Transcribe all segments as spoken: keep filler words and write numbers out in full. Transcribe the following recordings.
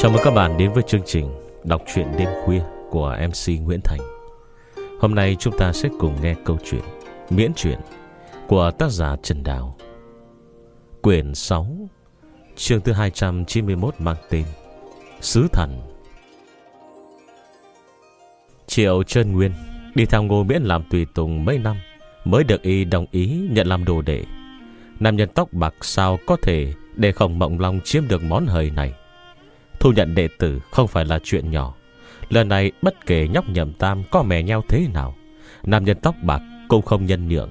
Chào mừng các bạn đến với chương trình đọc truyện đêm khuya của em xê Nguyễn Thành. Hôm nay chúng ta sẽ cùng nghe câu chuyện miễn truyện của tác giả Trần Đào, quyển sáu, chương thứ hai trăm chín mươi mốt, mang tên Sứ Thần. Triệu Trân Nguyên đi theo Ngô Miễn làm tùy tùng mấy năm mới được y đồng ý nhận làm đồ đệ. Nam nhân tóc bạc sao có thể để Khổng Mộng Long chiếm được món hời này. Thu nhận đệ tử không phải là chuyện nhỏ. Lần này bất kể nhóc Nhậm Tam có mè nheo thế nào, nam nhân tóc bạc cũng không nhân nhượng.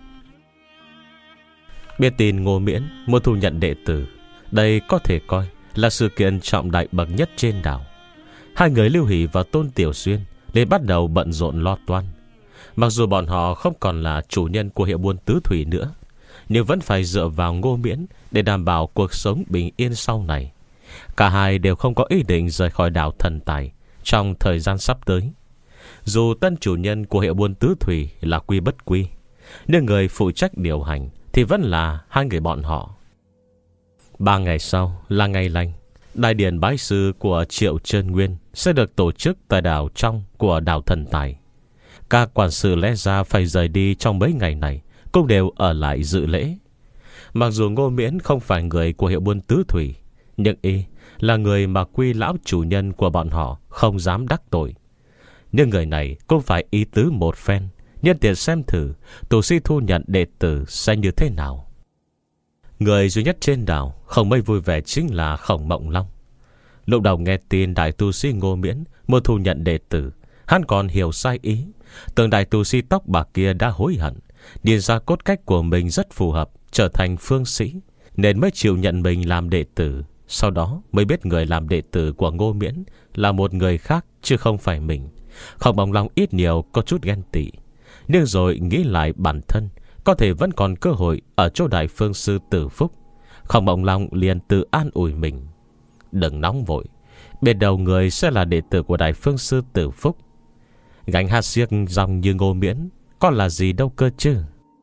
Biết tin Ngô Miễn muốn thu nhận đệ tử, đây có thể coi là sự kiện trọng đại bậc nhất trên đảo. Hai người Lưu Hỷ và Tôn Tiểu Xuyên liền bắt đầu bận rộn lo toan. Mặc dù bọn họ không còn là chủ nhân của hiệu buôn tứ thủy nữa, nhưng vẫn phải dựa vào Ngô Miễn để đảm bảo cuộc sống bình yên sau này. Cả hai đều không có ý định rời khỏi đảo Thần Tài trong thời gian sắp tới. Dù tân chủ nhân của hiệu buôn tứ thủy là Quy Bất Quy, nhưng người phụ trách điều hành thì vẫn là hai người bọn họ. Ba ngày sau là ngày lành. Đại điển bái sư của Triệu Trân Nguyên sẽ được tổ chức tại đảo trong của đảo Thần Tài. Các quản sự lẽ ra phải rời đi trong mấy ngày này cũng đều ở lại dự lễ. Mặc dù Ngô Miễn không phải người của hiệu buôn tứ thủy, nhưng y là người mà Quy lão chủ nhân của bọn họ không dám đắc tội. Nhưng người này cũng phải ý tứ một phen, nhân tiện xem thử tổ sư thu nhận đệ tử sẽ như thế nào. Người duy nhất trên đảo không mấy vui vẻ chính là Khổng Mộng Long. Lúc đầu nghe tin đại tu sĩ Ngô Miễn muốn thu nhận đệ tử, hắn còn hiểu sai ý, tưởng đại tu sĩ tóc bạc kia đã hối hận, nhìn ra cốt cách của mình rất phù hợp trở thành phương sĩ, nên mới chịu nhận mình làm đệ tử. Sau đó mới biết người làm đệ tử của Ngô Miễn là một người khác chứ không phải mình. Khổng Mộng Long ít nhiều có chút ghen tị, nhưng rồi nghĩ lại bản thân có thể vẫn còn cơ hội ở chỗ đại phương sư Tử Phúc. Khổng Mộng Long liền tự an ủi mình: đừng nóng vội, biết đầu người sẽ là đệ tử của đại phương sư Tử Phúc. Gánh hát xiếc dòng như Ngô Miễn có là gì đâu cơ chứ.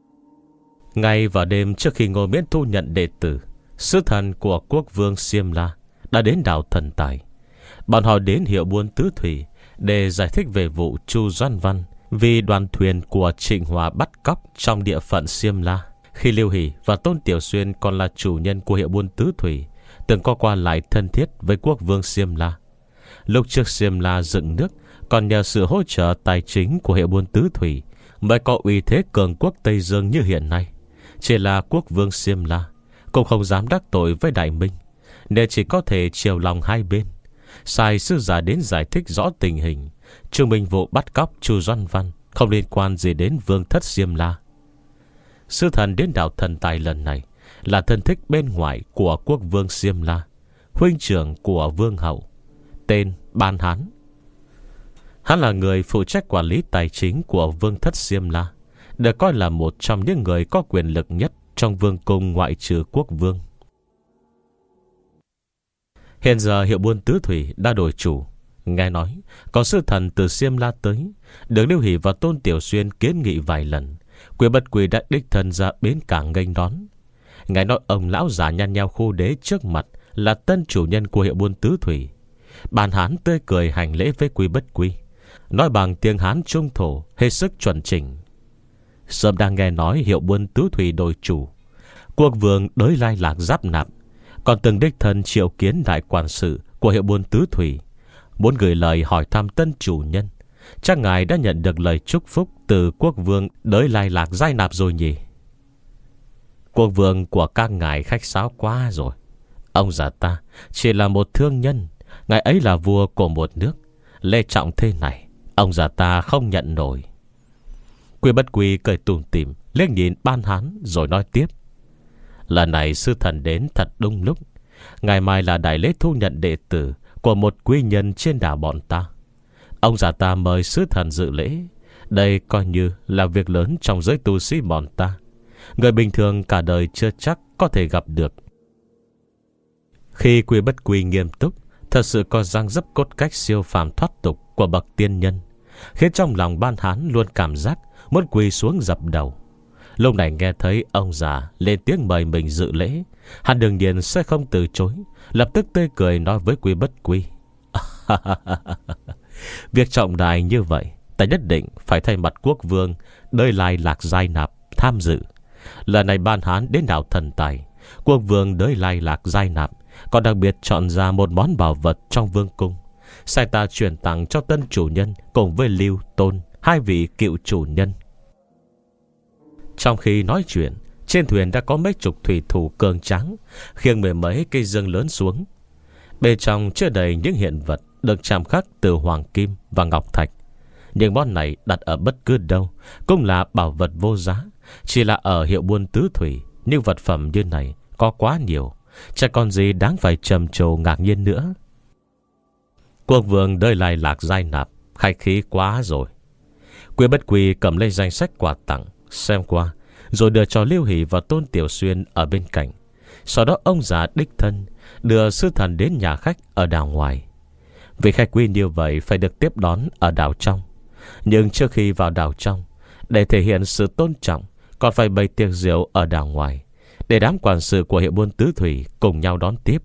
Ngay vào đêm trước khi Ngô Miễn thu nhận đệ tử, sứ thần của quốc vương Xiêm La đã đến đảo Thần Tài. Bọn họ đến hiệu buôn tứ thủy để giải thích về vụ Chu Doan Văn vì đoàn thuyền của Trịnh Hòa bắt cóc trong địa phận Xiêm La. Khi Lưu Hỷ và Tôn Tiểu Xuyên còn là chủ nhân của hiệu buôn tứ thủy, từng có qua lại thân thiết với quốc vương Xiêm La. Lúc trước Xiêm La dựng nước còn nhờ sự hỗ trợ tài chính của hiệu buôn tứ thủy mới có uy thế cường quốc Tây Dương như hiện nay. Chỉ là quốc vương Xiêm La cũng không dám đắc tội với Đại Minh, nên chỉ có thể chiều lòng hai bên, sai sư giả đến giải thích rõ tình hình, chứng minh vụ bắt cóc Chu Doan Văn không liên quan gì đến vương thất Xiêm La. Sư thần đến đảo Thần Tài lần này là thân thích bên ngoài của quốc vương Xiêm La, huynh trưởng của vương hậu, tên Ban Hán. Hắn là người phụ trách quản lý tài chính của vương thất Xiêm La, được coi là một trong những người có quyền lực nhất trong vương cung ngoại trừ quốc vương. Hiện giờ hiệu buôn tứ thủy đã đổi chủ. Nghe nói có sư thần từ Xiêm La tới, được Lưu Hỷ và Tôn Tiểu Xuyên kiến nghị vài lần. Quy Bất Quy đã đích thân ra bến cảng nghênh đón. Nghe nói ông lão già nhăn nheo khu đế trước mặt là tân chủ nhân của hiệu buôn tứ thủy. Bàn Hán tươi cười hành lễ với Quy Bất Quy, nói bằng tiếng Hán trung thổ hết sức chuẩn chỉnh: sớm đang nghe nói hiệu buôn tứ thủy đổi chủ, quốc vương đới lai lạc giáp nạp, còn từng đích thân triệu kiến đại quản sự của hiệu buôn tứ thủy, muốn gửi lời hỏi thăm tân chủ nhân. Chắc ngài đã nhận được lời chúc phúc từ quốc vương đới lai lạc giai nạp rồi nhỉ? Quốc vương của các ngài khách sáo quá rồi. Ông già ta chỉ là một thương nhân, ngài ấy là vua của một nước, lễ trọng thế này ông già ta không nhận nổi. Quy Bất Quy cười tủm tỉm liếc nhìn Ban Hán rồi nói tiếp: lần này sư thần đến thật đúng lúc. Ngày mai là đại lễ thu nhận đệ tử của một quý nhân trên đảo bọn ta. Ông già ta mời sứ thần dự lễ, đây coi như là việc lớn trong giới tu sĩ bọn ta, người bình thường cả đời chưa chắc có thể gặp được. Khi Quy Bất Quy nghiêm túc, thật sự có răng dấp cốt cách siêu phàm thoát tục của bậc tiên nhân, khiến trong lòng Ban Hán luôn cảm giác muốn quỳ xuống dập đầu. Lúc này nghe thấy ông già lên tiếng mời mình dự lễ, hắn đương nhiên sẽ không từ chối, lập tức tươi cười nói với Quy Bất Quy: Việc trọng đại như vậy, ta nhất định phải thay mặt quốc vương Đơi Lai Lạc Giai Nạp tham dự. Lần này Ban Hán đến đảo Thần Tài, quốc vương Đới Lai Lạc Giai Nạp còn đặc biệt chọn ra một món bảo vật trong vương cung, sai ta chuyển tặng cho tân chủ nhân cùng với Lưu Tôn, hai vị cựu chủ nhân. Trong khi nói chuyện, trên thuyền đã có mấy chục thủy thủ cường tráng khiêng mười mấy cây dương lớn xuống. Bên trong chứa đầy những hiện vật được chạm khắc từ hoàng kim và ngọc thạch. Những món này đặt ở bất cứ đâu cũng là bảo vật vô giá. Chỉ là ở hiệu buôn tứ thủy, những vật phẩm như này có quá nhiều, chẳng còn gì đáng phải trầm trồ ngạc nhiên nữa. Quốc vương Đơi Lai Lạc Giai Nạp khách khí quá rồi. Quý Bất Quy cầm lấy danh sách quà tặng, xem qua, rồi đưa cho Lưu Hỷ và Tôn Tiểu Xuyên ở bên cạnh. Sau đó ông già đích thân đưa sư thần đến nhà khách ở đảo ngoài. Vì khách quý như vậy phải được tiếp đón ở đảo trong. Nhưng trước khi vào đảo trong, để thể hiện sự tôn trọng, còn phải bày tiệc rượu ở đảo ngoài, để đám quản sự của hiệu buôn tứ thủy cùng nhau đón tiếp.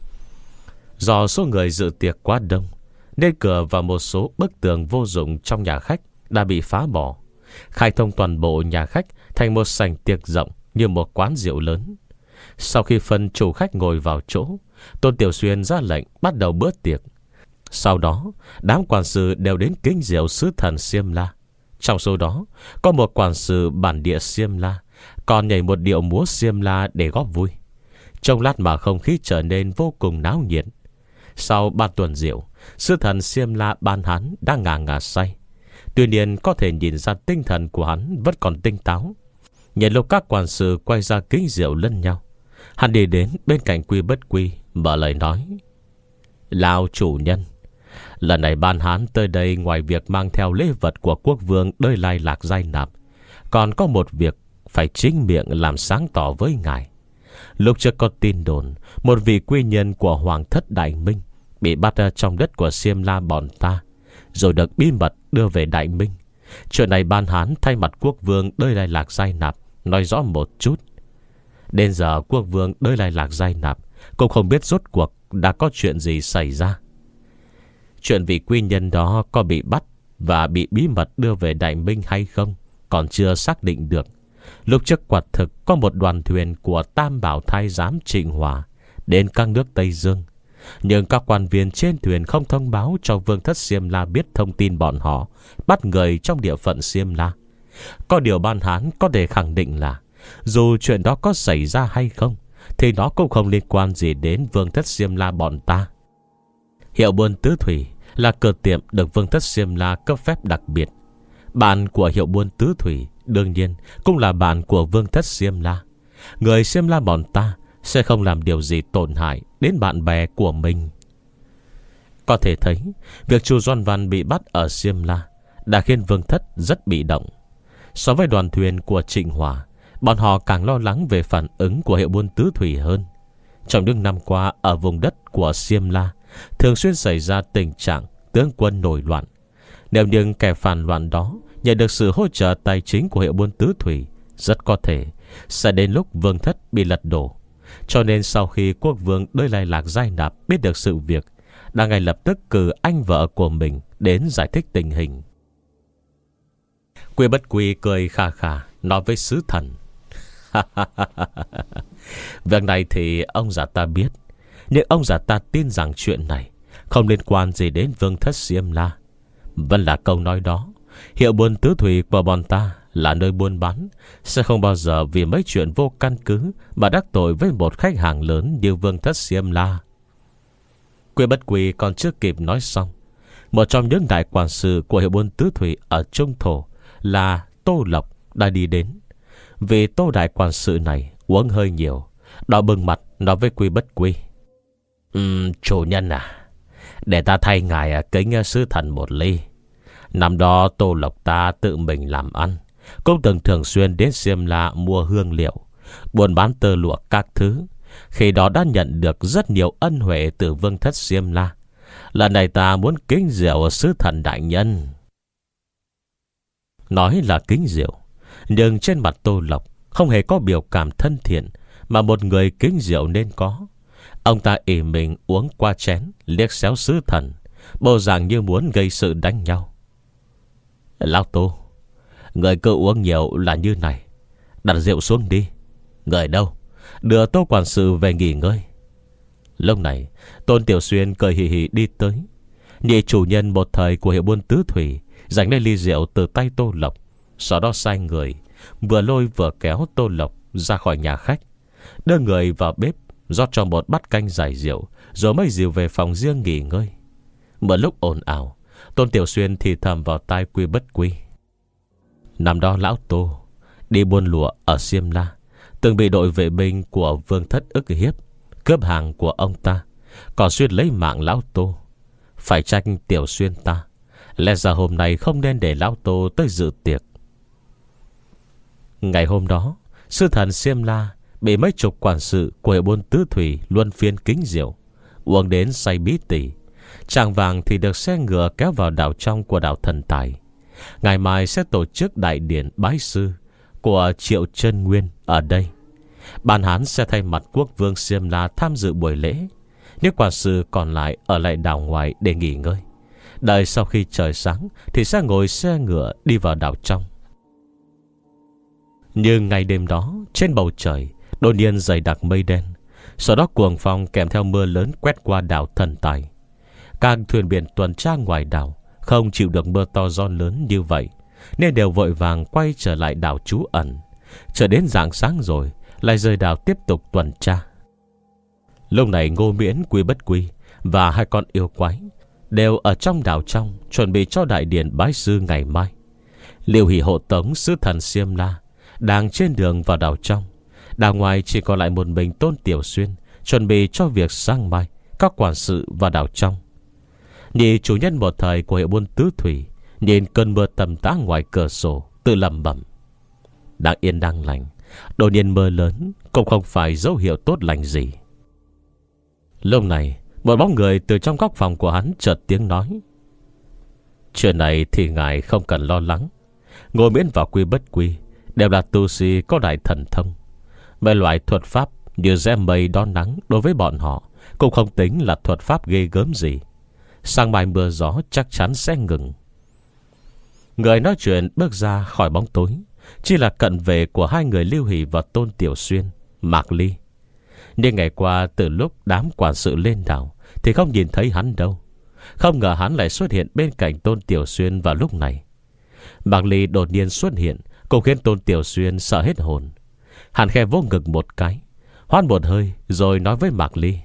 Do số người dự tiệc quá đông, nên cửa và một số bức tường vô dụng trong nhà khách đã bị phá bỏ, khai thông toàn bộ nhà khách thành một sảnh tiệc rộng như một quán rượu lớn. Sau khi phân chủ khách ngồi vào chỗ, Tôn Tiểu Xuyên ra lệnh bắt đầu bữa tiệc. Sau đó, đám quản sự đều đến kính rượu sứ thần Xiêm La. Trong số đó, có một quản sự bản địa Xiêm La còn nhảy một điệu múa Xiêm La để góp vui. Trong lát mà không khí trở nên vô cùng náo nhiệt. Sau ba tuần rượu, sứ thần Xiêm La Ban Hán đang ngà ngà say. Tuy nhiên có thể nhìn ra tinh thần của hắn vẫn còn tinh táo. Nhìn lúc các quản sự quay ra kính rượu lẫn nhau, hắn đi đến bên cạnh Quy Bất Quy, mở lời nói: Lão chủ nhân, lần này Ban Hán tới đây ngoài việc mang theo lễ vật của quốc vương Đơi Lai Lạc Giai Nạp, còn có một việc phải chính miệng làm sáng tỏ với ngài. Lúc trước có tin đồn một vị quy nhân của Hoàng thất Đại Minh bị bắt ra trong đất của Xiêm La bọn ta, rồi được bí mật đưa về Đại Minh. Chuyện này Ban Hán thay mặt quốc vương Đơi Lai Lạc Giai Nạp nói rõ một chút. Đến giờ quốc vương Đơi Lai Lạc Giai Nạp cũng không biết rốt cuộc đã có chuyện gì xảy ra. Chuyện vị quy nhân đó có bị bắt và bị bí mật đưa về Đại Minh hay không còn chưa xác định được. Lúc trước quả thực có một đoàn thuyền của Tam Bảo Thái giám Trịnh Hòa đến các nước Tây Dương, nhưng các quan viên trên thuyền không thông báo cho vương thất Xiêm La biết thông tin bọn họ bắt người trong địa phận Xiêm La. Có điều Ban Hán có thể khẳng định là dù chuyện đó có xảy ra hay không thì nó cũng không liên quan gì đến vương thất Xiêm La bọn ta. Hiệu buôn tứ thủy là cửa tiệm được vương thất Xiêm La cấp phép đặc biệt. Bạn của hiệu buôn tứ thủy đương nhiên cũng là bạn của vương thất Xiêm La. Người Xiêm La bọn ta sẽ không làm điều gì tổn hại đến bạn bè của mình. Có thể thấy việc Chu Doan Văn bị bắt ở Xiêm La đã khiến vương thất rất bị động. So với đoàn thuyền của Trịnh Hòa, bọn họ càng lo lắng về phản ứng của hiệu buôn tứ thủy hơn. Trong những năm qua ở vùng đất của Xiêm La thường xuyên xảy ra tình trạng tướng quân nổi loạn. Nếu những kẻ phản loạn đó nhận được sự hỗ trợ tài chính của hiệu buôn tứ thủy, rất có thể sẽ đến lúc vương thất bị lật đổ. Cho nên sau khi quốc vương Đơi Lai Lạc Giai Nạp biết được sự việc, đã ngay lập tức cử anh vợ của mình đến giải thích tình hình. Quy Bất Quy cười khà khà nói với sứ thần: Việc này thì ông già ta biết, nhưng ông già ta tin rằng chuyện này không liên quan gì đến vương thất Xiêm La. Vẫn là câu nói đó, hiệu buôn tứ thủy của bọn ta là nơi buôn bán, sẽ không bao giờ vì mấy chuyện vô căn cứ mà đắc tội với một khách hàng lớn như vương thất Xiêm La. Quy Bất Quy còn chưa kịp nói xong, một trong những đại quản sự của hiệu buôn tứ thủy ở Trung Thổ là Tô Lộc đã đi đến. Vì Tô đại quản sự này uống hơi nhiều, đỏ bừng mặt nói với Quy Bất Quy: um, Chủ nhân à, để ta thay ngài kính sứ thần một ly. Năm đó Tô Lộc ta tự mình làm ăn, cũng từng thường xuyên đến Xiêm La mua hương liệu, buôn bán tơ lụa các thứ. Khi đó đã nhận được rất nhiều ân huệ từ vương thất Xiêm La. Lần này ta muốn kính rượu sứ thần đại nhân. Nói là kính rượu, nhưng trên mặt Tô Lộc không hề có biểu cảm thân thiện mà một người kính rượu nên có. Ông ta ỉ mình uống qua chén, liếc xéo sứ thần, bộ dạng như muốn gây sự đánh nhau. Lão Tô, người cứ uống nhiều là như này. Đặt rượu xuống đi. Người đâu? Đưa Tô quản sự về nghỉ ngơi. Lúc này Tôn Tiểu Xuyên cười hì hì đi tới. Nhị chủ nhân một thời của hiệu buôn tứ thủy giành lấy ly rượu từ tay Tô Lộc, sau đó sai người vừa lôi vừa kéo Tô Lộc ra khỏi nhà khách, đưa người vào bếp rót cho một bát canh giải rượu, rồi mới dìu về phòng riêng nghỉ ngơi. Một lúc ồn ào, Tôn Tiểu Xuyên thì thầm vào tai Quy Bất Quy: năm đó lão Tô đi buôn lụa ở Xiêm La, từng bị đội vệ binh của Vương Thất ức hiếp, cướp hàng của ông ta, còn suýt lấy mạng lão Tô. Phải trách Tiểu Xuyên ta, lẽ ra hôm nay không nên để lão Tô tới dự tiệc. Ngày hôm đó, sư thần Xiêm La bị mấy chục quản sự của hiệu buôn tứ thủy luân phiên kính rượu, uống đến say bí tỉ. Chạng vàng thì được xe ngựa kéo vào đảo trong của đảo Thần Tài. Ngày mai sẽ tổ chức đại điển bái sư của Triệu Chân Nguyên ở đây. Ban Hán sẽ thay mặt quốc vương Xiêm La tham dự buổi lễ. Những quản sự còn lại ở lại đảo ngoài để nghỉ ngơi. Đợi sau khi trời sáng thì sẽ ngồi xe ngựa đi vào đảo trong. Nhưng ngày đêm đó, trên bầu trời đột nhiên dày đặc mây đen, sau đó cuồng phong kèm theo mưa lớn quét qua đảo Thần Tài. Các thuyền biển tuần tra ngoài đảo không chịu được mưa to gió lớn như vậy, nên đều vội vàng quay trở lại đảo trú ẩn. Chờ đến rạng sáng rồi lại rời đảo tiếp tục tuần tra. Lúc này Ngô Miễn, Quy Bất Quy và hai con yêu quái đều ở trong đảo trong, chuẩn bị cho đại điển bái sư ngày mai. Liêu Hỷ hộ tống sứ thần Xiêm La đang trên đường vào đảo trong. Đảo ngoài chỉ còn lại một mình Tôn Tiểu Xuyên, chuẩn bị cho việc sáng mai các quản sự vào đảo trong. Nhị chủ nhân một thời của hiệu buôn tứ thủy nhìn cơn mưa tầm tã ngoài cửa sổ, tự lẩm bẩm: đang yên đang lành, đột nhiên mưa lớn cũng không phải dấu hiệu tốt lành gì. Lúc này một bóng người từ trong góc phòng của hắn chợt tiếng nói: chuyện này thì ngài không cần lo lắng. Ngô Miễn và Quy Bất Quy đều là tu sĩ có đại thần thông. Mấy loại thuật pháp như rẽ mây đón nắng đối với bọn họ cũng không tính là thuật pháp ghê gớm gì. Sáng mai mưa gió chắc chắn sẽ ngừng. Người nói chuyện bước ra khỏi bóng tối chỉ là cận vệ của hai người Liêu Hỷ và Tôn Tiểu Xuyên, Mạc Ly. Nhưng ngày qua từ lúc đám quản sự lên đảo thì không nhìn thấy hắn đâu. Không ngờ hắn lại xuất hiện bên cạnh Tôn Tiểu Xuyên vào lúc này. Mạc Ly đột nhiên xuất hiện cũng khiến Tôn Tiểu Xuyên sợ hết hồn. Hắn khẽ vỗ ngực một cái, hoan một hơi, rồi nói với Mạc Ly: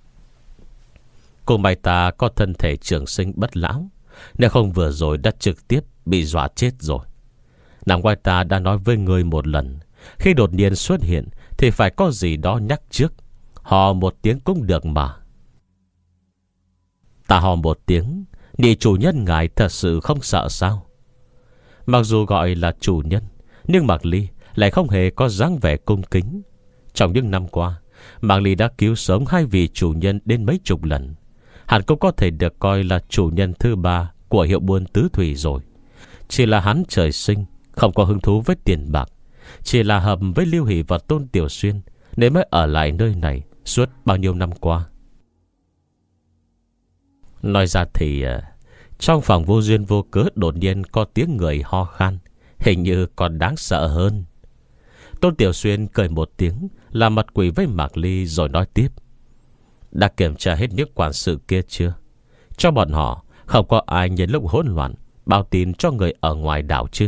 cô mày ta có thân thể trường sinh bất lão, nếu không vừa rồi đã trực tiếp bị dọa chết rồi. Nàng quay ta đã nói với người một lần, khi đột nhiên xuất hiện thì phải có gì đó nhắc trước. Hò một tiếng cũng được mà. Ta hò một tiếng, nhị chủ nhân ngài thật sự không sợ sao? Mặc dù gọi là chủ nhân, nhưng Mạc Ly lại không hề có dáng vẻ cung kính. Trong những năm qua, Mạc Ly đã cứu sống hai vị chủ nhân đến mấy chục lần. Hắn cũng có thể được coi là chủ nhân thứ ba của hiệu buôn tứ thủy rồi. Chỉ là hắn trời sinh không có hứng thú với tiền bạc, chỉ là hợp với Liêu Hỷ và Tôn Tiểu Xuyên nên mới ở lại nơi này suốt bao nhiêu năm qua. Nói ra thì trong phòng vô duyên vô cớ đột nhiên có tiếng người ho khan, hình như còn đáng sợ hơn. Tôn Tiểu Xuyên cười một tiếng, làm mặt quỷ với Mạc Ly rồi nói tiếp: đã kiểm tra hết những quản sự kia chưa? Cho bọn họ không có ai nhân lúc hỗn loạn báo tin cho người ở ngoài đảo chứ?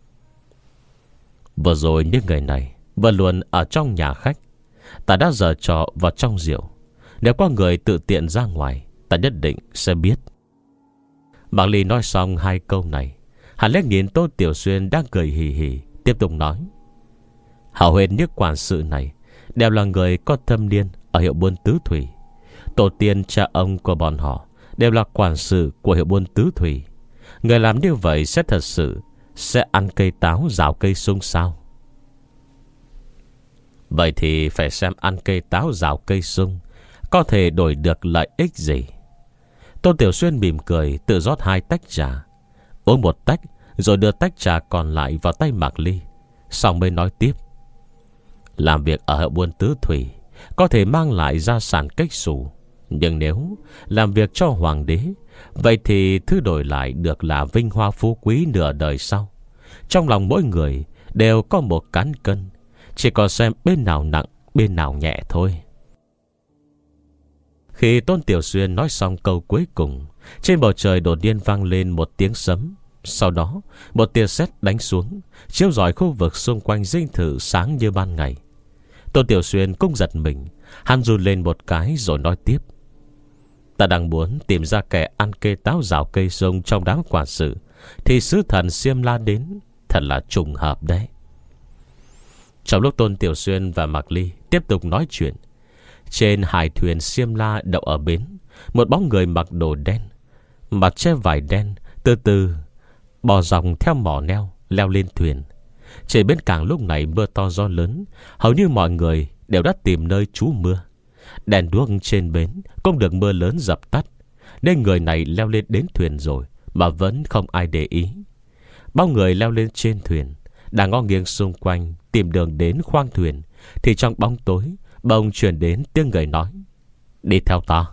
Vừa rồi những người này vẫn luôn ở trong nhà khách. Ta đã giở trò vào trong rượu. Nếu có người tự tiện ra ngoài, ta nhất định sẽ biết. Mạc Ly nói xong hai câu này, hắn liếc nhìn Tôn Tiểu Xuyên đang cười hì hì, tiếp tục nói: hầu hết những quản sự này đều là người có thâm niên ở hiệu buôn tứ thủy. Tổ tiên cha ông của bọn họ đều là quản sự của hiệu buôn tứ thủy. Người làm như vậy sẽ thật sự sẽ ăn cây táo rào cây sung sao? Vậy thì phải xem ăn cây táo rào cây sung có thể đổi được lợi ích gì. Tôn Tiểu Xuyên mỉm cười, tự rót hai tách trà, uống một tách rồi đưa tách trà còn lại vào tay Mạc Ly, xong mới nói tiếp: làm việc ở hiệu buôn tứ thủy có thể mang lại gia sản cách xù, nhưng nếu làm việc cho hoàng đế Vậy thì thứ đổi lại được là vinh hoa phú quý nửa đời sau. Trong lòng mỗi người đều có một cán cân, chỉ còn xem bên nào nặng, bên nào nhẹ thôi. Khi Tôn Tiểu Xuyên nói xong câu cuối cùng, trên bầu trời đột nhiên vang lên một tiếng sấm. Sau đó một tia sét đánh xuống, chiếu rọi khu vực xung quanh dinh thự sáng như ban ngày. Tôn Tiểu Xuyên cũng giật mình. Hắn run lên một cái rồi nói tiếp: ta đang muốn tìm ra kẻ ăn kê táo rào cây sông trong đám quản sự, thì sứ thần Xiêm La đến. Thật là trùng hợp đấy. Trong lúc Tôn Tiểu Xuyên và Mạc Ly tiếp tục nói chuyện, trên hải thuyền Xiêm La đậu ở bến, một bóng người mặc đồ đen, mặt che vải đen, từ từ bò dòng theo mỏ neo leo lên thuyền. Trên bến cảng lúc này mưa to gió lớn, hầu như mọi người đều đã tìm nơi trú mưa. Đèn đuốc trên bến cũng được mưa lớn dập tắt, nên người này leo lên đến thuyền rồi mà vẫn không ai để ý. Bao người leo lên trên thuyền đang ngó nghiêng xung quanh tìm đường đến khoang thuyền, thì trong bóng tối bỗng truyền đến tiếng người nói: đi theo ta.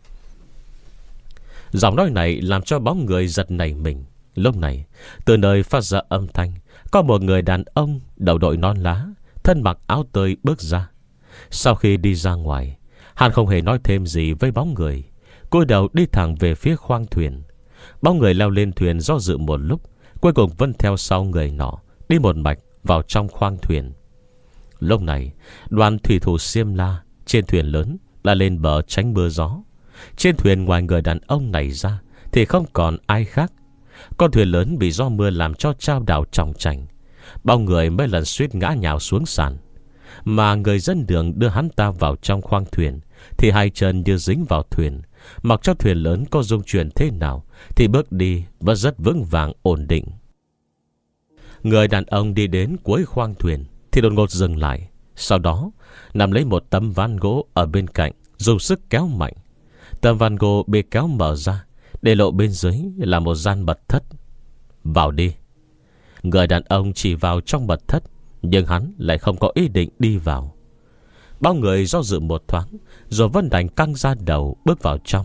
Giọng nói này làm cho bóng người giật nảy mình. Lúc này từ nơi phát ra âm thanh, có một người đàn ông đầu đội non lá, thân mặc áo tơi bước ra. Sau khi đi ra ngoài, hắn không hề nói thêm gì với bóng người, cúi đầu đi thẳng về phía khoang thuyền. Bóng người leo lên thuyền do dự một lúc, cuối cùng vẫn theo sau người nọ, đi một mạch vào trong khoang thuyền. Lúc này đoàn thủy thủ Xiêm La trên thuyền lớn đã lên bờ tránh mưa gió. Trên thuyền ngoài người đàn ông này ra thì không còn ai khác. Con thuyền lớn bị gió mưa làm cho chao đảo tròng trành, bao người mấy lần suýt ngã nhào xuống sàn. Mà người dân đường đưa hắn ta vào trong khoang thuyền thì hai chân như dính vào thuyền, mặc cho thuyền lớn có rung chuyển thế nào thì bước đi vẫn rất vững vàng ổn định. Người đàn ông đi đến cuối khoang thuyền thì đột ngột dừng lại. Sau đó nằm lấy một tấm ván gỗ ở bên cạnh, dùng sức kéo mạnh. Tấm ván gỗ bị kéo mở ra, để lộ bên dưới là một gian mật thất. Vào đi. Người đàn ông chỉ vào trong mật thất, nhưng hắn lại không có ý định đi vào. Bao người do dự một thoáng, rồi vẫn đành căng ra đầu bước vào trong.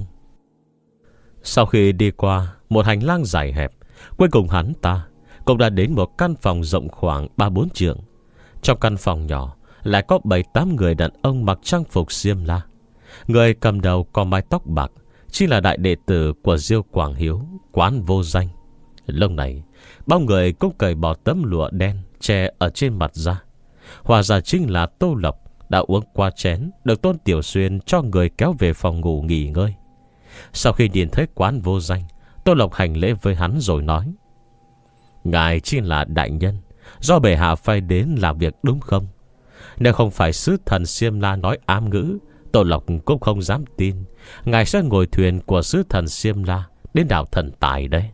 Sau khi đi qua một hành lang dài hẹp, cuối cùng hắn ta cũng đã đến một căn phòng rộng khoảng ba bốn trượng. Trong căn phòng nhỏ lại có bảy tám người đàn ông mặc trang phục Xiêm La. Người cầm đầu có mái tóc bạc chính là đại đệ tử của Diêu Quảng Hiếu, Quán Vô Danh. Lúc này bao người cũng cởi bỏ tấm lụa đen che ở trên mặt ra. Hóa ra chính là Tô Lộc đã uống qua chén được Tôn Tiểu Xuyên cho người kéo về phòng ngủ nghỉ ngơi. Sau khi nhìn thấy Quán Vô Danh, Tô Lộc hành lễ với hắn rồi nói: ngài chính là đại nhân do bệ hạ phải đến làm việc đúng không? Nếu không phải sứ thần Xiêm La nói ám ngữ, Tô Lộc cũng không dám tin ngài sẽ ngồi thuyền của sứ thần Xiêm La đến đảo Thần Tài đấy.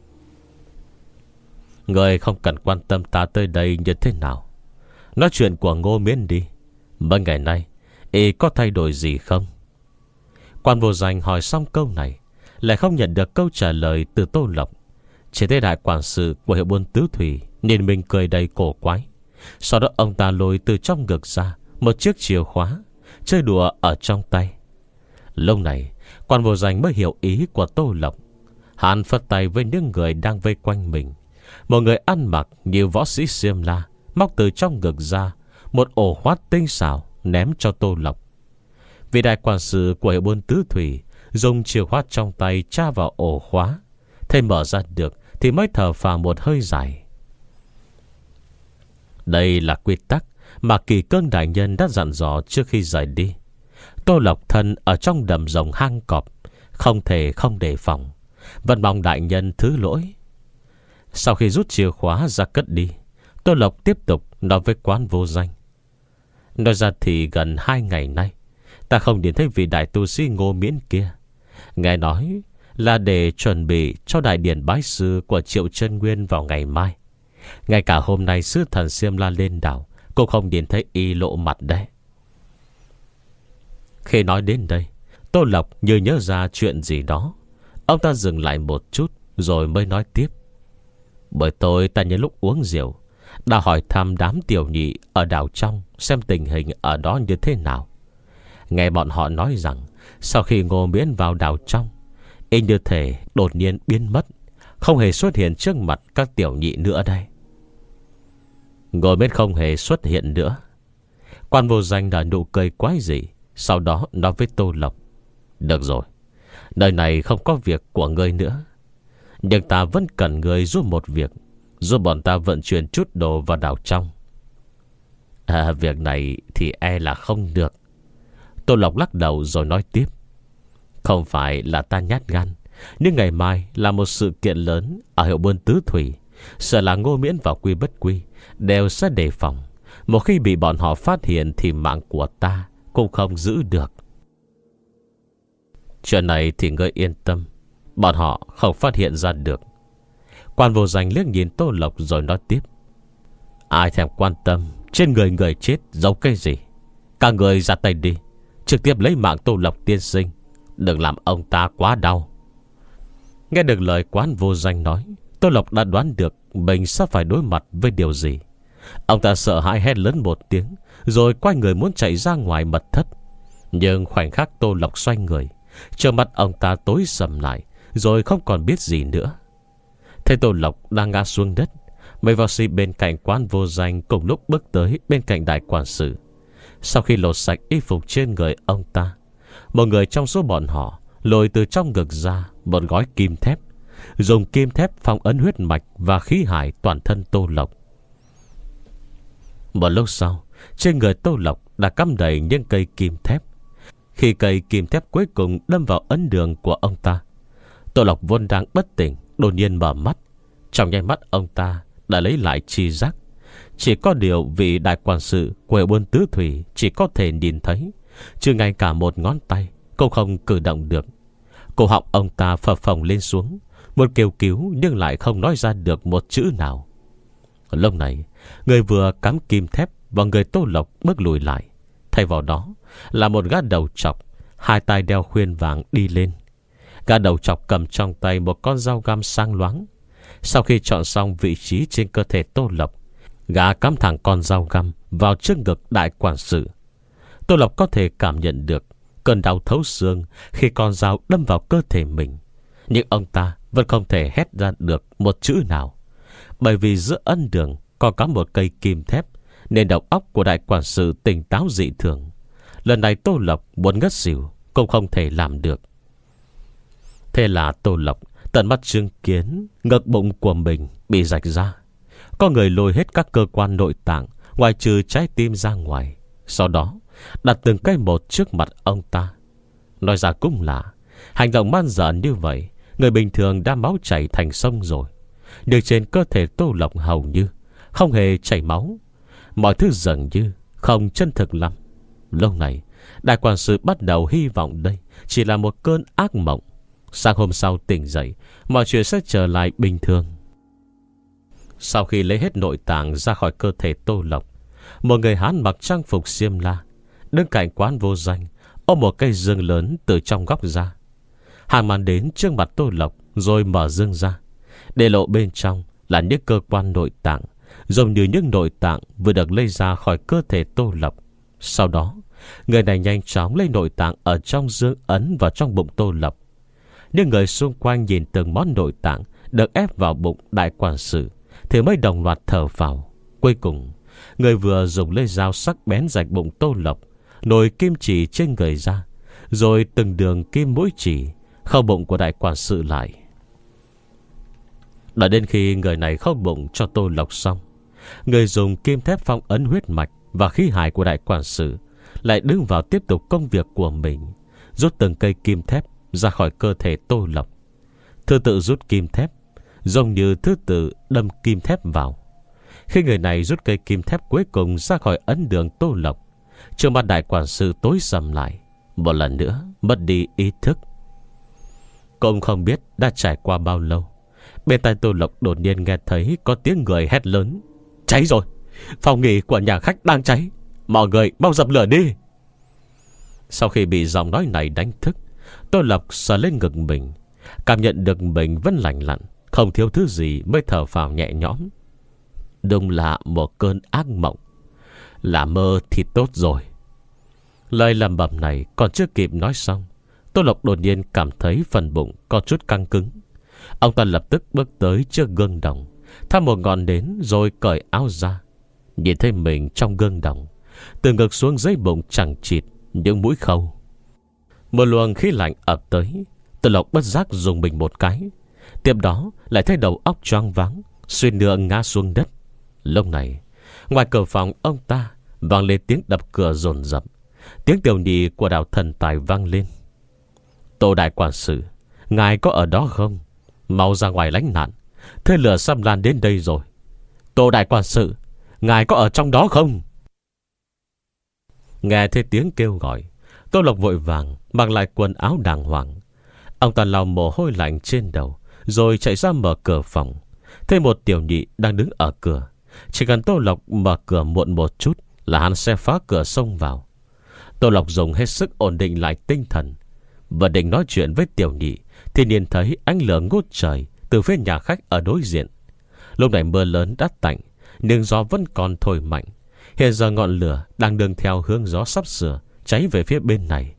Người không cần quan tâm ta tới đây như thế nào. Nói chuyện của Ngô Miễn đi. Mấy ngày nay y có thay đổi gì không? Quan Vô Danh hỏi xong câu này, lại không nhận được câu trả lời từ Tô Lộc. Chỉ thấy đại quản sự của hiệu buôn Tứ Thủy nhìn mình cười đầy cổ quái. Sau đó ông ta lôi từ trong ngực ra một chiếc chìa khóa, chơi đùa ở trong tay. Lúc này Quan Vô Danh mới hiểu ý của Tô Lộc. Hắn phất tay với những người đang vây quanh mình. Một người ăn mặc như võ sĩ Xiêm La móc từ trong ngực ra một ổ khóa tinh xảo ném cho Tô Lộc. Vị đại quản sự của hiệu buôn Tứ Thủy dùng chìa khóa trong tay tra vào ổ khóa, thấy mở ra được thì mới thở phào một hơi dài. Đây là quy tắc mà Kỳ Cương đại nhân đã dặn dò trước khi rời đi. Tô Lộc thân ở trong đầm rồng hang cọp, không thể không đề phòng. Vẫn mong đại nhân thứ lỗi. Sau khi rút chìa khóa ra cất đi, Tô Lộc tiếp tục nói với Quán Vô Danh: nói ra thì gần hai ngày nay ta không nhìn thấy vị đại tu sĩ Ngô Miễn kia. Nghe nói là để chuẩn bị cho đại điển bái sư của Triệu Chân Nguyên vào ngày mai. Ngay cả hôm nay sứ thần Xiêm La lên đảo cũng không nhìn thấy y lộ mặt đấy. Khi nói đến đây, Tô Lộc như nhớ ra chuyện gì đó. Ông ta dừng lại một chút rồi mới nói tiếp: bởi tôi ta nhân lúc uống rượu đã hỏi thăm đám tiểu nhị ở đảo trong xem tình hình ở đó như thế nào. Nghe bọn họ nói rằng sau khi Ngô Miễn vào đảo trong, Y như thể đột nhiên biến mất, không hề xuất hiện trước mặt các tiểu nhị nữa đây. Ngồi bên không hề xuất hiện nữa. Quan Vô Danh đã nụ cười quái dị, sau đó nói với Tô Lộc: Được rồi, nơi này không có việc của ngươi nữa, nhưng ta vẫn cần ngươi giúp một việc, giúp bọn ta vận chuyển chút đồ vào đảo trong. À, việc này thì e là không được. Tô Lộc lắc đầu rồi nói tiếp: Không phải là ta nhát gan, nhưng ngày mai là một sự kiện lớn ở hiệu buôn tứ thủy, sợ là Ngô Miễn và Quy Bất Quy đều sẽ đề phòng. Một khi bị bọn họ phát hiện thì mạng của ta cũng không giữ được. Chuyện này thì ngươi yên tâm, bọn họ không phát hiện ra được. Quan Vô Danh liếc nhìn Tô Lộc rồi nói tiếp: Ai thèm quan tâm trên người người chết giấu cái gì. Các người ra tay đi, trực tiếp lấy mạng Tô Lộc tiên sinh, đừng làm ông ta quá đau. Nghe được lời Quan Vô Danh nói, Tô Lộc đã đoán được mình sắp phải đối mặt với điều gì. Ông ta sợ hãi hét lớn một tiếng, rồi quay người muốn chạy ra ngoài mật thất. Nhưng khoảnh khắc Tô Lộc xoay người, trước mắt ông ta tối sầm lại, rồi không còn biết gì nữa. Thấy Tô Lộc đang ngã xuống đất, mấy võ sĩ bên cạnh Quan Vô Danh cùng lúc bước tới bên cạnh đại quản sự. Sau khi lột sạch y phục trên người ông ta, một người trong số bọn họ lôi từ trong ngực ra một gói kim thép, dùng kim thép phong ấn huyết mạch và khí hải toàn thân Tô Lộc. Một lúc sau, trên người Tô Lộc đã cắm đầy những cây kim thép. Khi cây kim thép cuối cùng đâm vào ấn đường của ông ta, Tô Lộc vốn đang bất tỉnh, đột nhiên mở mắt. Trong nháy mắt ông ta đã lấy lại tri giác. Chỉ có điều vị đại quản sự của hiệu buôn tứ thủy chỉ có thể nhìn thấy, chứ ngay cả một ngón tay cũng không cử động được. Cổ họng ông ta phập phồng lên xuống, một kêu cứu nhưng lại không nói ra được một chữ nào. Lúc này, người vừa cắm kim thép vào người Tô Lộc bước lùi lại. Thay vào đó là một gã đầu trọc, hai tay đeo khuyên vàng đi lên. Gã đầu trọc cầm trong tay một con dao găm sáng loáng. Sau khi chọn xong vị trí trên cơ thể Tô Lộc, gã cắm thẳng con dao găm vào trước ngực đại quản sự. Tô Lộc có thể cảm nhận được cơn đau thấu xương khi con dao đâm vào cơ thể mình, nhưng ông ta vẫn không thể hét ra được một chữ nào, bởi vì giữa ân đường còn có một cây kim thép, nên đầu óc của đại quản sự tỉnh táo dị thường. Lần này Tô Lộc muốn ngất xỉu cũng không thể làm được. Thế là Tô Lộc tận mắt chứng kiến ngực bụng của mình bị rạch ra. Có người lôi hết các cơ quan nội tạng ngoài trừ trái tim ra ngoài, sau đó đặt từng cây một trước mặt ông ta. Nói ra cũng là hành động man dợ như vậy, người bình thường đã máu chảy thành sông rồi, nhưng trên cơ thể Tô Lộc hầu như không hề chảy máu. Mọi thứ dường như không chân thực lắm. Lúc này đại quản sự bắt đầu hy vọng đây chỉ là một cơn ác mộng. Sáng hôm sau tỉnh dậy, mọi chuyện sẽ trở lại bình thường. Sau khi lấy hết nội tạng ra khỏi cơ thể Tô Lộc, một người Hán mặc trang phục xiêm la đứng cạnh Quan Vô Danh, ôm một cây dương lớn từ trong góc ra. Hàng màn đến trước mặt Tô Lộc rồi mở dương ra, để lộ bên trong là những cơ quan nội tạng, giống như những nội tạng vừa được lấy ra khỏi cơ thể Tô Lộc. Sau đó, người này nhanh chóng lấy nội tạng ở trong dương ấn vào trong bụng Tô Lộc. Những người xung quanh nhìn từng món nội tạng được ép vào bụng đại quản sự thì mới đồng loạt thở phào. Cuối cùng, người vừa dùng lấy dao sắc bén rạch bụng Tô Lộc, nồi kim chỉ trên người ra, rồi từng đường kim mũi chỉ khâu bụng của đại quản sự lại. Đợi đến khi người này khâu bụng cho Tô Lộc xong, người dùng kim thép phong ấn huyết mạch và khí hải của đại quản sự lại đứng vào tiếp tục công việc của mình, rút từng cây kim thép ra khỏi cơ thể Tô Lộc. Thứ tự rút kim thép giống như thứ tự đâm kim thép vào. Khi người này rút cây kim thép cuối cùng ra khỏi ấn đường Tô Lộc, trước mặt đại quản sự tối sầm lại, một lần nữa mất đi ý thức. Cũng không biết đã trải qua bao lâu, bên tai Tô Lộc đột nhiên nghe thấy có tiếng người hét lớn: Cháy rồi! Phòng nghỉ của nhà khách đang cháy! Mọi người mau dập lửa đi! Sau khi bị giọng nói này đánh thức, Tô Lộc sờ lên ngực mình, cảm nhận được mình vẫn lành lặn, không thiếu thứ gì, mới thở phào nhẹ nhõm. Đúng là một cơn ác mộng, là mơ thì tốt rồi. Lời lẩm bẩm này còn chưa kịp nói xong, Tô Lộc đột nhiên cảm thấy phần bụng có chút căng cứng. Ông ta lập tức bước tới trước gương đồng, thắp một ngọn nến rồi cởi áo ra. Nhìn thấy mình trong gương đồng, từ ngực xuống dưới bụng chẳng chịt những mũi khâu. Một luồng khí lạnh ập tới. Tô Lộc bất giác dùng mình một cái. Tiếp đó lại thấy đầu óc choáng váng, suy nữa ngã xuống đất. Lúc này ngoài cửa phòng ông ta vang lên tiếng đập cửa dồn dập. Tiếng tiểu nhị của Đạo Thần Tài vang lên. Tô đại quản sự, ngài có ở đó không? Mau ra ngoài lánh nạn, thế lửa xâm lan đến đây rồi. Tô đại quản sự, ngài có ở trong đó không? Nghe thấy tiếng kêu gọi, Tô Lộc vội vàng mặc lại quần áo đàng hoàng. Ông ta lau mồ hôi lạnh trên đầu, rồi chạy ra mở cửa phòng. Thấy một tiểu nhị đang đứng ở cửa. Chỉ cần Tô Lộc mở cửa muộn một chút là hắn sẽ phá cửa xông vào. Tô Lộc dùng hết sức ổn định lại tinh thần, và định nói chuyện với tiểu nhị thì nhìn thấy ánh lửa ngút trời từ phía nhà khách ở đối diện. Lúc này mưa lớn đã tạnh, nhưng gió vẫn còn thổi mạnh. Hiện giờ ngọn lửa đang đường theo hướng gió sắp sửa cháy về phía bên này.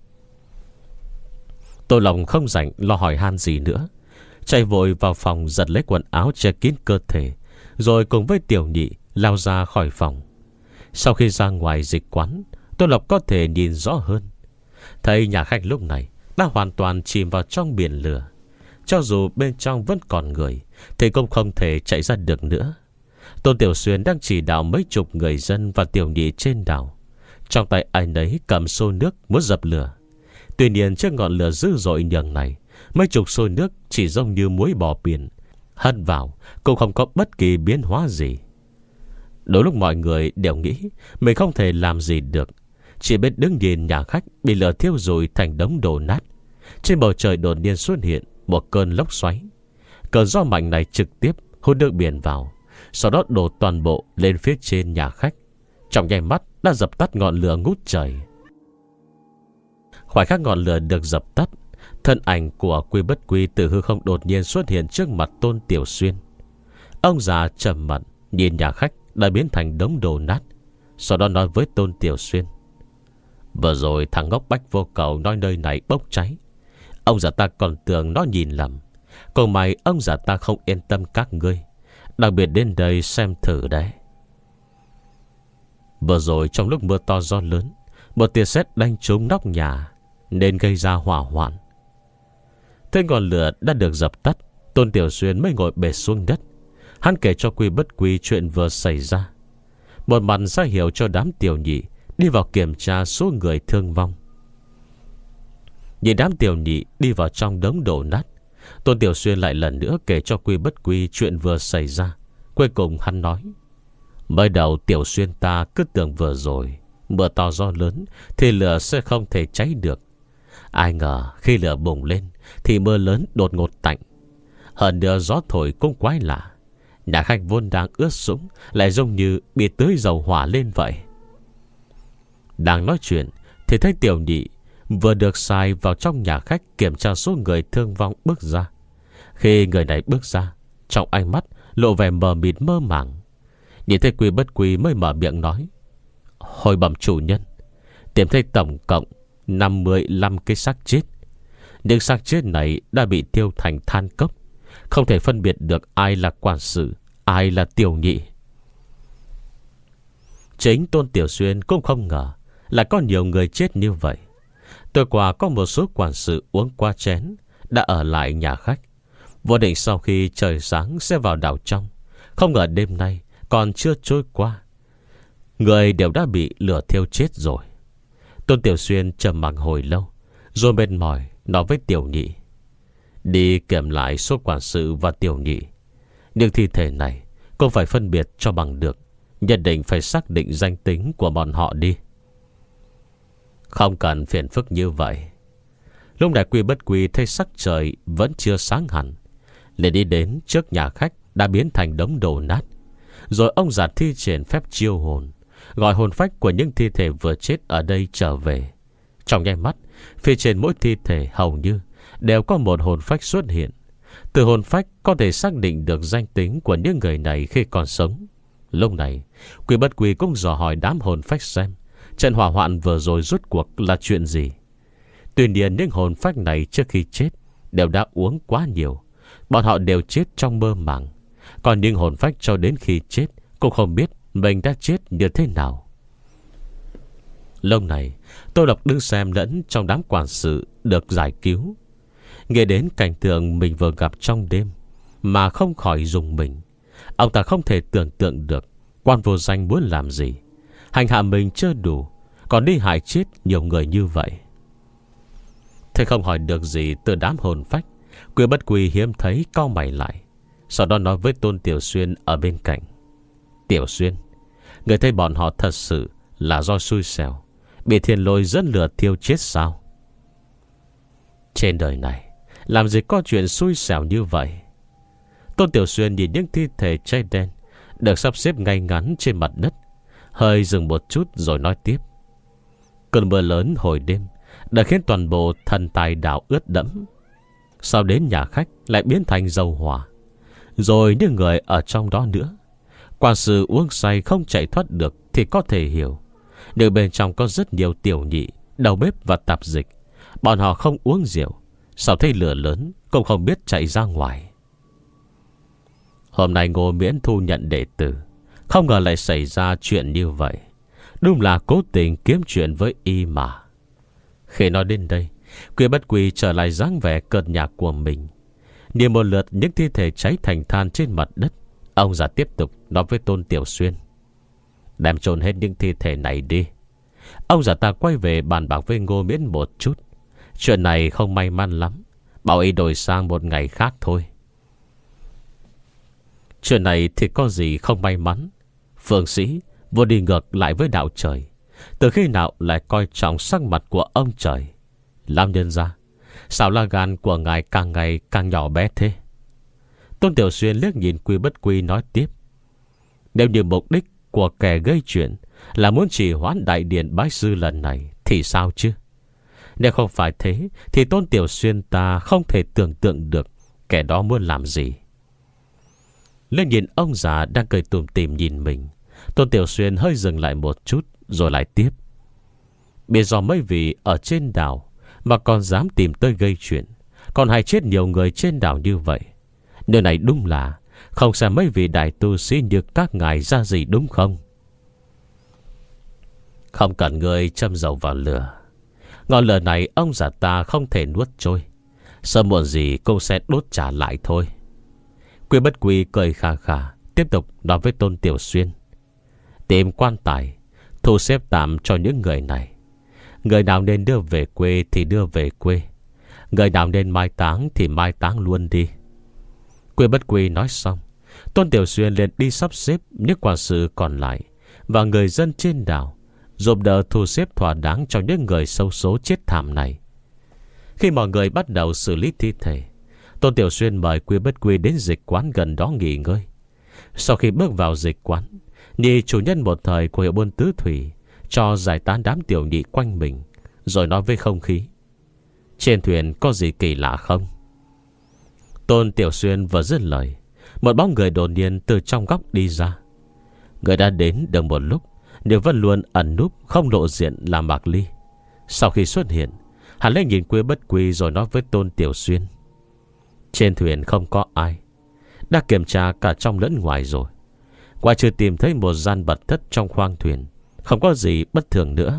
Tô Lộc không rảnh lo hỏi han gì nữa, chạy vội vào phòng giật lấy quần áo che kín cơ thể, rồi cùng với tiểu nhị lao ra khỏi phòng. Sau khi ra ngoài dịch quán, Tô Lộc có thể nhìn rõ hơn. Thấy nhà khách lúc này đã hoàn toàn chìm vào trong biển lửa. Cho dù bên trong vẫn còn người thì cũng không thể chạy ra được nữa. Tôn Tiểu Xuyên đang chỉ đạo mấy chục người dân và tiểu nhị trên đảo. Trong tay ai nấy cầm xô nước muốn dập lửa. Tuy nhiên trước ngọn lửa dữ dội nhường này, mấy chục xô nước chỉ giống như muối bỏ biển, hất vào cũng không có bất kỳ biến hóa gì. Đôi lúc mọi người đều nghĩ mình không thể làm gì được, chỉ biết đứng nhìn nhà khách bị lửa thiêu rụi thành đống đổ nát. Trên bầu trời đột nhiên xuất hiện một cơn lốc xoáy. Cơn gió mạnh này trực tiếp hút nước biển vào, sau đó đổ toàn bộ lên phía trên nhà khách. Trong nháy mắt đã dập tắt ngọn lửa ngút trời. Khoảnh khắc ngọn lửa được dập tắt, thân ảnh của Quy Bất Quy từ hư không đột nhiên xuất hiện trước mặt Tôn Tiểu Xuyên. Ông già trầm mặt nhìn nhà khách đã biến thành đống đổ nát, sau đó nói với Tôn Tiểu Xuyên: vừa rồi thằng ngốc Bách Vô Cầu nói nơi này bốc cháy, ông già ta còn tưởng nó nhìn lầm. Còn mày ông già ta không yên tâm các ngươi, đặc biệt đến đây xem thử đấy. Vừa rồi trong lúc mưa to gió lớn, một tia sét đánh trúng nóc nhà nên gây ra hỏa hoạn. Thế ngọn lửa đã được dập tắt, Tôn Tiểu Xuyên mới ngồi bệt xuống đất. Hắn kể cho Quy Bất Quy chuyện vừa xảy ra, một mặt ra hiệu cho đám tiểu nhị đi vào kiểm tra số người thương vong. Nhìn đám tiểu nhị đi vào trong đống đổ nát, Tôn Tiểu Xuyên lại lần nữa kể cho Quy Bất Quy chuyện vừa xảy ra. Cuối cùng hắn nói: mới đầu Tiểu Xuyên ta cứ tưởng vừa rồi mưa to gió lớn thì lửa sẽ không thể cháy được. Ai ngờ khi lửa bùng lên thì mưa lớn đột ngột tạnh. Hơn nữa gió thổi cũng quái lạ, nhà khách vốn đang ướt sũng lại giống như bị tưới dầu hỏa lên vậy. Đang nói chuyện thì thấy tiểu nhị vừa được sai vào trong nhà khách kiểm tra số người thương vong bước ra. Khi người này bước ra, trong ánh mắt lộ vẻ mờ mịt mơ màng. Nhìn thấy Quy Bất Quy mới mở miệng nói: hồi bẩm chủ nhân, tìm thấy tổng cộng năm mươi lăm cái xác chết. Những xác chết này đã bị thiêu thành than cốc, không thể phân biệt được ai là quản sự, ai là tiểu nhị. Chính Tôn Tiểu Xuyên cũng không ngờ là có nhiều người chết như vậy. Tối qua có một số quản sự uống qua chén đã ở lại nhà khách, vô định sau khi trời sáng sẽ vào đảo trong. Không ngờ đêm nay còn chưa trôi qua, người đều đã bị lửa thiêu chết rồi. Tôn Tiểu Xuyên trầm mặc hồi lâu, rồi mệt mỏi nói với tiểu nhị: đi kiểm lại số quản sự và tiểu nhị. Nhưng thi thể này cũng phải phân biệt cho bằng được, nhất định phải xác định danh tính của bọn họ đi. Không cần phiền phức như vậy. Lúc này Quy Bất Quy thấy sắc trời vẫn chưa sáng hẳn, liền đi đến trước nhà khách đã biến thành đống đổ nát. Rồi ông già thi triển phép chiêu hồn, gọi hồn phách của những thi thể vừa chết ở đây trở về. Trong nháy mắt, phía trên mỗi thi thể hầu như đều có một hồn phách xuất hiện. Từ hồn phách có thể xác định được danh tính của những người này khi còn sống. Lúc này Quy Bất Quy cũng dò hỏi đám hồn phách xem trận hỏa hoạn vừa rồi rốt cuộc là chuyện gì. Tuy nhiên những hồn phách này trước khi chết đều đã uống quá nhiều, bọn họ đều chết trong mơ màng. Còn những hồn phách cho đến khi chết cũng không biết mình đã chết như thế nào. Lúc này Tô Lộc đứng xem lẫn trong đám quản sự được giải cứu, nghe đến cảnh tượng mình vừa gặp trong đêm mà không khỏi rùng mình. Ông ta không thể tưởng tượng được quan vô danh muốn làm gì. Hành hạ mình chưa đủ, còn đi hại chết nhiều người như vậy. Thế không hỏi được gì từ đám hồn phách, Quy Bất Quy hiếm thấy cau mày lại, sau đó nói với Tôn Tiểu Xuyên ở bên cạnh: Tiểu Xuyên, người thấy bọn họ thật sự là do xui xẻo, bị thiên lôi dẫn lửa thiêu chết sao? Trên đời này làm gì có chuyện xui xẻo như vậy? Tôn Tiểu Xuyên nhìn những thi thể cháy đen được sắp xếp ngay ngắn trên mặt đất, hơi dừng một chút rồi nói tiếp: Cơn mưa lớn hồi đêm đã khiến toàn bộ thần tài đảo ướt đẫm. Sau đến nhà khách lại biến thành dầu hỏa, rồi những người ở trong đó nữa. Quan sư uống say không chạy thoát được thì có thể hiểu, nhưng bên trong có rất nhiều tiểu nhị, đầu bếp và tạp dịch. Bọn họ không uống rượu, sau thấy lửa lớn cũng không biết chạy ra ngoài. Hôm nay Ngô Miễn thu nhận đệ tử, không ngờ lại xảy ra chuyện như vậy. Đúng là cố tình kiếm chuyện với y mà. Khi nói đến đây, Quy Bất Quy trở lại dáng vẻ cợt nhả của mình. Nhìn một lượt những thi thể cháy thành than trên mặt đất, ông già tiếp tục nói với Tôn Tiểu Xuyên: Đem chôn hết những thi thể này đi. Ông già ta quay về bàn bạc với Ngô Miễn một chút. Chuyện này không may mắn lắm, bảo y đổi sang một ngày khác thôi. Chuyện này thì có gì không may mắn. Phương sĩ vừa đi ngược lại với đạo trời, từ khi nào lại coi trọng sắc mặt của ông trời? Làm nhân ra, sao là gan của ngài càng ngày càng nhỏ bé thế? Tôn Tiểu Xuyên liếc nhìn Quy Bất Quy nói tiếp: Nếu như mục đích của kẻ gây chuyện là muốn trì hoãn đại điện bái sư lần này thì sao chứ? Nếu không phải thế thì Tôn Tiểu Xuyên ta không thể tưởng tượng được kẻ đó muốn làm gì. Lên nhìn ông già đang cười tủm tỉm nhìn mình, Tôn Tiểu Xuyên hơi dừng lại một chút rồi lại tiếp: Biết do mấy vị ở trên đảo mà còn dám tìm tới gây chuyện, còn hay chết nhiều người trên đảo như vậy. Nơi này đúng là không xem mấy vị đại tu sĩ như các ngài ra gì, đúng không? Không cần người châm dầu vào lửa. Ngọn lửa này ông già ta không thể nuốt trôi, sớm muộn gì cũng sẽ đốt trả lại thôi. Quy Bất Quy cười khà khà, tiếp tục nói với Tôn Tiểu Xuyên: Tìm quan tài, thu xếp tạm cho những người này. Người nào nên đưa về quê thì đưa về quê, người nào nên mai táng thì mai táng luôn đi. Quy Bất Quy nói xong, Tôn Tiểu Xuyên liền đi sắp xếp những quản sự còn lại và người dân trên đảo, giúp đỡ thu xếp thỏa đáng cho những người xấu số chết thảm này. Khi mọi người bắt đầu xử lý thi thể, Tôn Tiểu Xuyên mời Quy Bất Quy đến dịch quán gần đó nghỉ ngơi. Sau khi bước vào dịch quán, nhị chủ nhân một thời của hiệu buôn tứ thủy cho giải tán đám tiểu nhị quanh mình, rồi nói với không khí: Trên thuyền có gì kỳ lạ không? Tôn Tiểu Xuyên vừa dứt lời, một bóng người đột nhiên từ trong góc đi ra. Người đã đến được một lúc nhưng vẫn luôn ẩn núp không lộ diện là Mạc Ly. Sau khi xuất hiện, hắn lên nhìn Quy Bất Quy rồi nói với Tôn Tiểu Xuyên: Trên thuyền không có ai, đã kiểm tra cả trong lẫn ngoài rồi, ngoài trừ tìm thấy một gian bật thất trong khoang thuyền, không có gì bất thường nữa.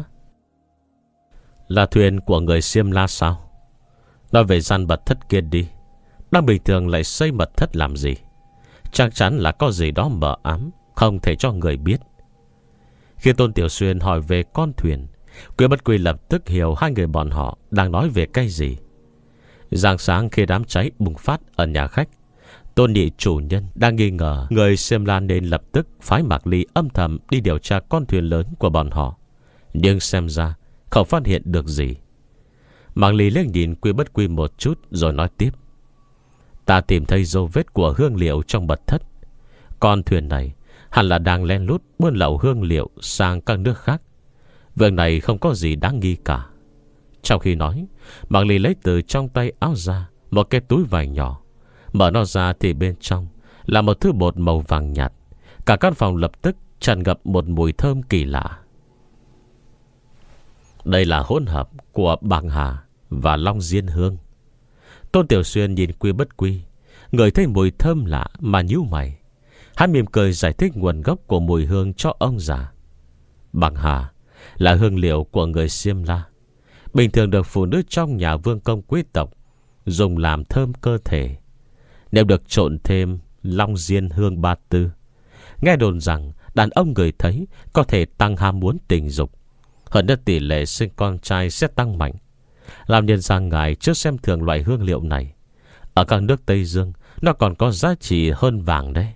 Là thuyền của người Xiêm La sao? Nói về gian bật thất kia đi. Đang bình thường lại xây mật thất làm gì? Chắc chắn là có gì đó mờ ám, không thể cho người biết. Khi Tôn Tiểu Xuyên hỏi về con thuyền, Quy Bất Quy lập tức hiểu hai người bọn họ đang nói về cái gì. Rạng sáng khi đám cháy bùng phát ở nhà khách, Tôn nhị chủ nhân đang nghi ngờ người Xiêm La nên lập tức phái Mạc Ly âm thầm đi điều tra con thuyền lớn của bọn họ. Nhưng xem ra không phát hiện được gì. Mạc Ly liếc nhìn Quy Bất Quy một chút rồi nói tiếp: Ta tìm thấy dấu vết của hương liệu trong mật thất. Con thuyền này hẳn là đang len lút buôn lậu hương liệu sang các nước khác. Việc này không có gì đáng nghi cả. Trong khi nói, Mạc Ly lấy từ trong tay áo ra một cái túi vải nhỏ. Mở nó ra thì bên trong là một thứ bột màu vàng nhạt. Cả căn phòng lập tức tràn ngập một mùi thơm kỳ lạ. Đây là hỗn hợp của bạc hà, và long diên hương. Tôn Tiểu Xuyên nhìn Quy Bất Quy, ngửi thấy mùi thơm lạ mà nhíu mày. Hắn mỉm cười giải thích nguồn gốc của mùi hương cho ông già. Bằng hà là hương liệu của người Xiêm La, bình thường được phụ nữ trong nhà vương công quý tộc dùng làm thơm cơ thể. Nếu được trộn thêm long diên hương ba tư, nghe đồn rằng đàn ông người thấy có thể tăng ham muốn tình dục, hơn nữa tỷ lệ sinh con trai sẽ tăng mạnh. Làm nhân ra ngài chưa xem thường loại hương liệu này. Ở các nước Tây Dương nó còn có giá trị hơn vàng đấy.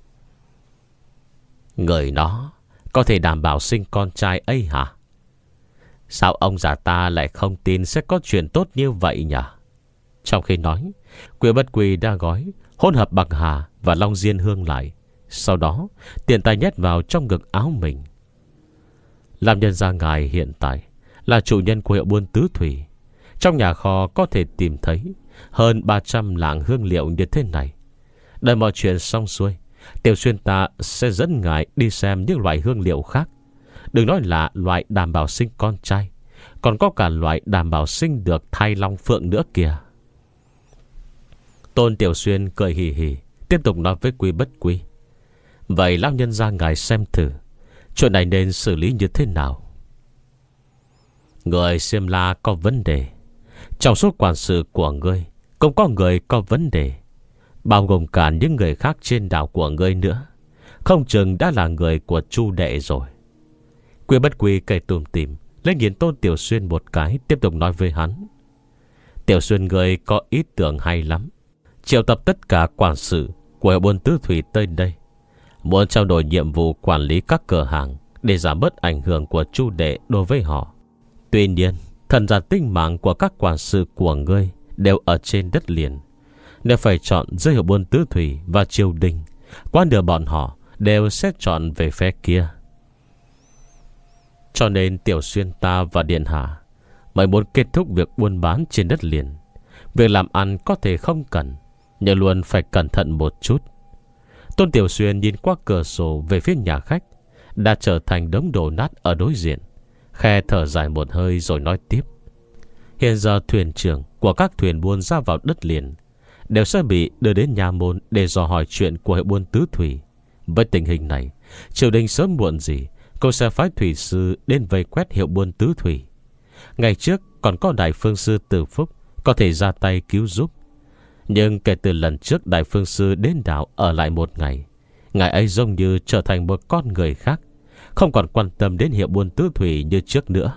Người nó có thể đảm bảo sinh con trai ấy hả? Sao ông già ta lại không tin sẽ có chuyện tốt như vậy nhỉ? Trong khi nói, Quy Bất Quy đã gói hỗn hợp bạc hà và long diên hương lại, sau đó tiện tay nhét vào trong ngực áo mình. Làm nhân gia ngài hiện tại là chủ nhân của hiệu buôn tứ thủy. Trong nhà kho có thể tìm thấy hơn ba trăm lạng hương liệu như thế này. Đợi mọi chuyện xong xuôi, Tiểu Xuyên ta sẽ dẫn ngài đi xem những loại hương liệu khác. Đừng nói là loại đảm bảo sinh con trai, còn có cả loại đảm bảo sinh được thai long phượng nữa kìa. Tôn Tiểu Xuyên cười hì hì, tiếp tục nói với Quy Bất Quy: vậy lão nhân gia ngài xem thử, chuyện này nên xử lý như thế nào? Người Xiêm La có vấn đề. Trong số quản sự của ngươi cũng có người có vấn đề, bao gồm cả những người khác trên đảo của ngươi nữa. Không chừng đã là người của Chu đệ rồi. Quy Bất Quy cây tùm tìm lấy nhìn Tôn Tiểu Xuyên một cái, tiếp tục nói với hắn: Tiểu Xuyên ngươi có ý tưởng hay lắm. Triệu tập tất cả quản sự của hiệu buôn tứ thủy tới đây, muốn trao đổi nhiệm vụ quản lý các cửa hàng để giảm bớt ảnh hưởng của Chu đệ đối với họ. Tuy nhiên, thần giả tinh mạng của các quản sự của ngươi đều ở trên đất liền. Nếu phải chọn giữa hiệu buôn tứ thủy và triều đình, quá nửa bọn họ đều sẽ chọn về phe kia. Cho nên Tiểu Xuyên ta và Điện Hạ mới muốn kết thúc việc buôn bán trên đất liền. Việc làm ăn có thể không cần, nhưng luôn phải cẩn thận một chút. Tôn Tiểu Xuyên nhìn qua cửa sổ về phía nhà khách đã trở thành đống đổ nát ở đối diện, khe thở dài một hơi rồi nói tiếp: hiện giờ thuyền trưởng của các thuyền buôn ra vào đất liền đều sẽ bị đưa đến nhà môn để dò hỏi chuyện của hiệu buôn tứ thủy. Với tình hình này, triều đình sớm muộn gì cô sẽ phái thủy sư đến vây quét hiệu buôn tứ thủy. Ngày trước còn có đại phương sư Từ Phúc có thể ra tay cứu giúp, nhưng kể từ lần trước đại phương sư đến đảo ở lại một ngày, ngài ấy giống như trở thành một con người khác, không còn quan tâm đến hiệu buôn tứ thủy như trước nữa.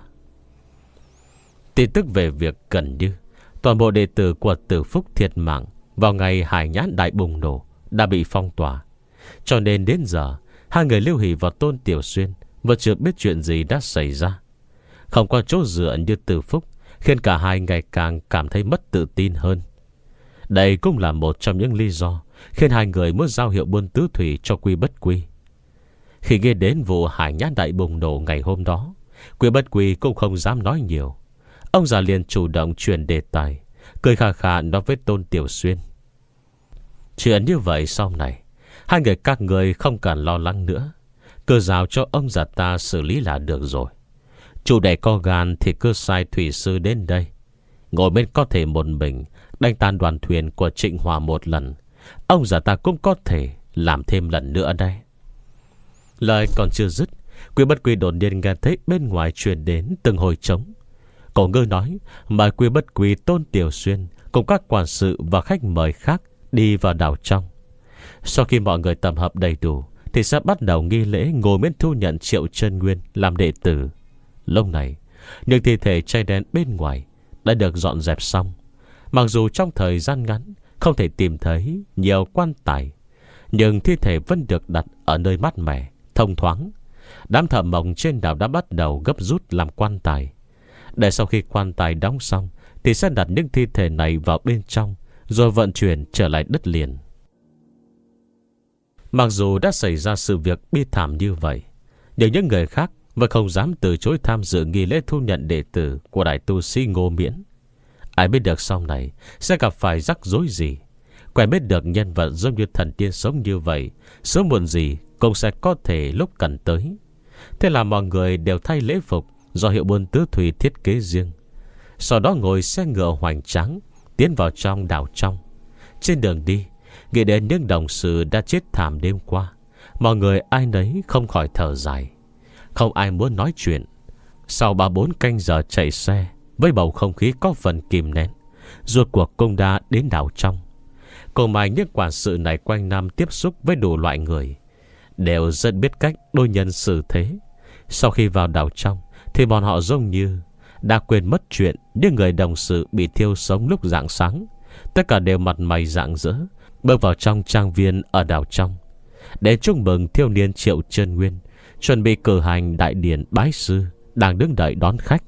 Tin tức về việc gần như toàn bộ đệ tử của Từ Phúc thiệt mạng vào ngày hải nhãn đại bùng nổ đã bị phong tỏa, cho nên đến giờ hai người Lưu Hỷ và Tôn Tiểu Xuyên vẫn chưa biết chuyện gì đã xảy ra. Không có chỗ dựa như Từ Phúc khiến cả hai ngày càng cảm thấy mất tự tin hơn. Đây cũng là một trong những lý do khiến hai người muốn giao hiệu buôn tứ thủy cho Quy Bất Quy. Khi nghe đến vụ hải nhãn đại bùng nổ ngày hôm đó, Quy Bất Quy cũng không dám nói nhiều. Ông già liền chủ động chuyển đề tài, cười khà khà nói với Tôn Tiểu Xuyên: chuyện như vậy sau này hai người các người không cần lo lắng nữa, cứ giao cho ông già ta xử lý là được rồi. Chủ đệ có gan thì cứ sai thủy sư đến đây, ngồi bên có thể một mình đánh tan đoàn thuyền của Trịnh Hòa một lần. Ông già ta cũng có thể làm thêm lần nữa đây. Lời còn chưa dứt, Quy Bất Quy đột nhiên nghe thấy bên ngoài truyền đến từng hồi trống. Cổ ngư nói mời Quy Bất Quy, Tôn Tiểu Xuyên cùng các quản sự và khách mời khác đi vào đảo trong. Sau khi mọi người tập hợp đầy đủ thì sẽ bắt đầu nghi lễ ngồi bên thu nhận Triệu Chân Nguyên làm đệ tử. Lúc này, những thi thể cháy đen bên ngoài đã được dọn dẹp xong. Mặc dù trong thời gian ngắn không thể tìm thấy nhiều quan tài, nhưng thi thể vẫn được đặt ở nơi mát mẻ, thông thoáng. Đám thợ mộc trên đảo đã bắt đầu gấp rút làm quan tài. Để sau khi quan tài đóng xong thì sẽ đặt những thi thể này vào bên trong, rồi vận chuyển trở lại đất liền. Mặc dù đã xảy ra sự việc bi thảm như vậy, nhưng những người khác vẫn không dám từ chối tham dự nghi lễ thu nhận đệ tử của đại tu sĩ Ngô Miễn. Ai biết được sau này sẽ gặp phải rắc rối gì. Quen biết được nhân vật giống như thần tiên sống như vậy, sớm muộn gì cũng sẽ có thể lúc cần tới. Thế là mọi người đều thay lễ phục do hiệu buôn tứ thủy thiết kế riêng. Sau đó ngồi xe ngựa hoành tráng tiến vào trong đảo trong. Trên đường đi, nghĩ đến những đồng sự đã chết thảm đêm qua, mọi người ai nấy không khỏi thở dài. Không ai muốn nói chuyện. Sau ba bốn canh giờ chạy xe, với bầu không khí có phần kìm nén, rốt cuộc cũng đã đến đảo trong. Cùng may những quản sự này quanh năm tiếp xúc với đủ loại người, đều rất biết cách đối nhân xử thế. Sau khi vào đảo trong thì bọn họ giống như đã quên mất chuyện những người đồng sự bị thiêu sống lúc rạng sáng. Tất cả đều mặt mày rạng rỡ bước vào trong trang viên ở đảo trong để chúc mừng thiếu niên Triệu Chân Nguyên chuẩn bị cử hành đại điển bái sư, đang đứng đợi đón khách.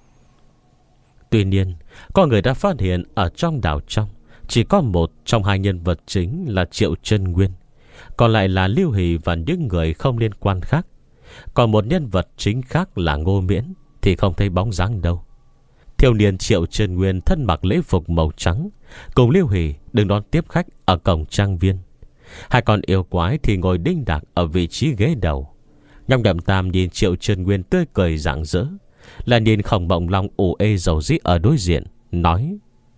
Tuy nhiên, có người đã phát hiện ở trong đảo trong chỉ có một trong hai nhân vật chính là Triệu Chân Nguyên, còn lại là Lưu Hỷ và những người không liên quan khác. Còn một nhân vật chính khác là Ngô Miễn thì không thấy bóng dáng đâu. Thiếu niên Triệu Chân Nguyên thân mặc lễ phục màu trắng, cùng Lưu Hỷ đứng đón tiếp khách ở cổng trang viên. Hai con yêu quái thì ngồi đinh đạc ở vị trí ghế đầu. Nhóc Nhậm Tam nhìn Triệu Chân Nguyên tươi cười rạng rỡ, là nhìn Khổng Mộng Long ủ ê dầu dĩ ở đối diện, nói: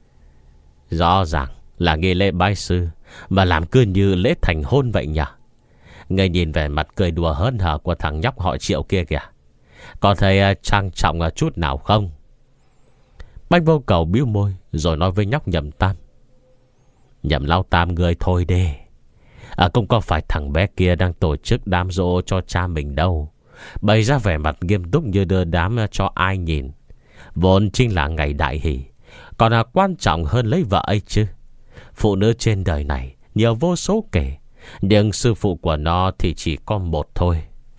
rõ ràng là nghi lễ bái sư mà làm cứ như lễ thành hôn vậy nhỉ. Ngươi nhìn vẻ mặt cười đùa hớn hở của thằng nhóc họ Triệu kia kìa, có thấy trang trọng chút nào không? Bách Vô Cầu bĩu môi rồi nói với nhóc Nhậm Tam: Nhậm Lão Tam người thôi đi, à, cũng có phải thằng bé kia đang tổ chức đám giỗ cho cha mình đâu, bày ra vẻ mặt nghiêm túc như đưa đám cho ai nhìn. Vốn chính là ngày đại hỷ, còn là quan trọng hơn lấy vợ ấy chứ. Phụ nữ trên đời này nhiều vô số kể, nhưng sư phụ của nó thì chỉ có một thôi.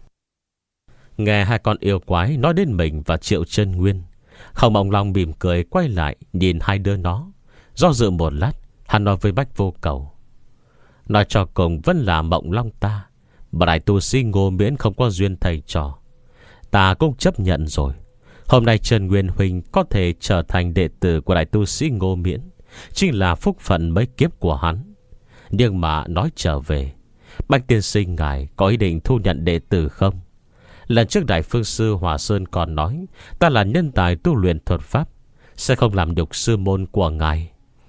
Nghe hai con yêu quái nói đến mình và Triệu Chân Nguyên, Khổng Mộng Long mỉm cười quay lại nhìn hai đứa nó. Do dự một lát, hắn nói với Bách Vô Cầu: nói cho cùng vẫn là Mộng Long ta, bà đại tu sĩ Ngô Miễn không có duyên thầy trò, ta cũng chấp nhận rồi. Hôm nay Trần Nguyên Huynh có thể trở thành đệ tử của đại tu sĩ Ngô Miễn, chính là phúc phận mấy kiếp của hắn. Nhưng mà nói trở về, Bạch tiên sinh ngài có ý định thu nhận đệ tử không? Lần trước Đại Phương Sư Hòa Sơn còn nói ta là nhân tài tu luyện thuật pháp, sẽ không làm nhục sư môn của ngài.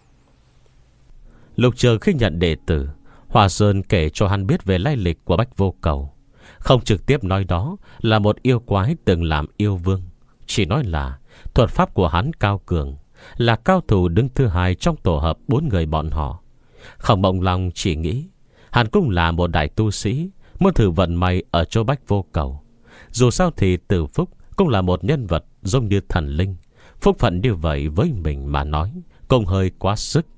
Lục Trường khi nhận đệ tử, Hòa Sơn kể cho hắn biết về lai lịch của Bách Vô Cầu. Không trực tiếp nói đó là một yêu quái từng làm yêu vương, chỉ nói là thuật pháp của hắn cao cường, là cao thủ đứng thứ hai trong tổ hợp bốn người bọn họ. Khổng Mộng Long chỉ nghĩ hắn cũng là một đại tu sĩ, muốn thử vận may ở chỗ Bách Vô Cầu. Dù sao thì Từ Phúc cũng là một nhân vật giống như thần linh, phúc phận như vậy với mình mà nói cũng hơi quá sức.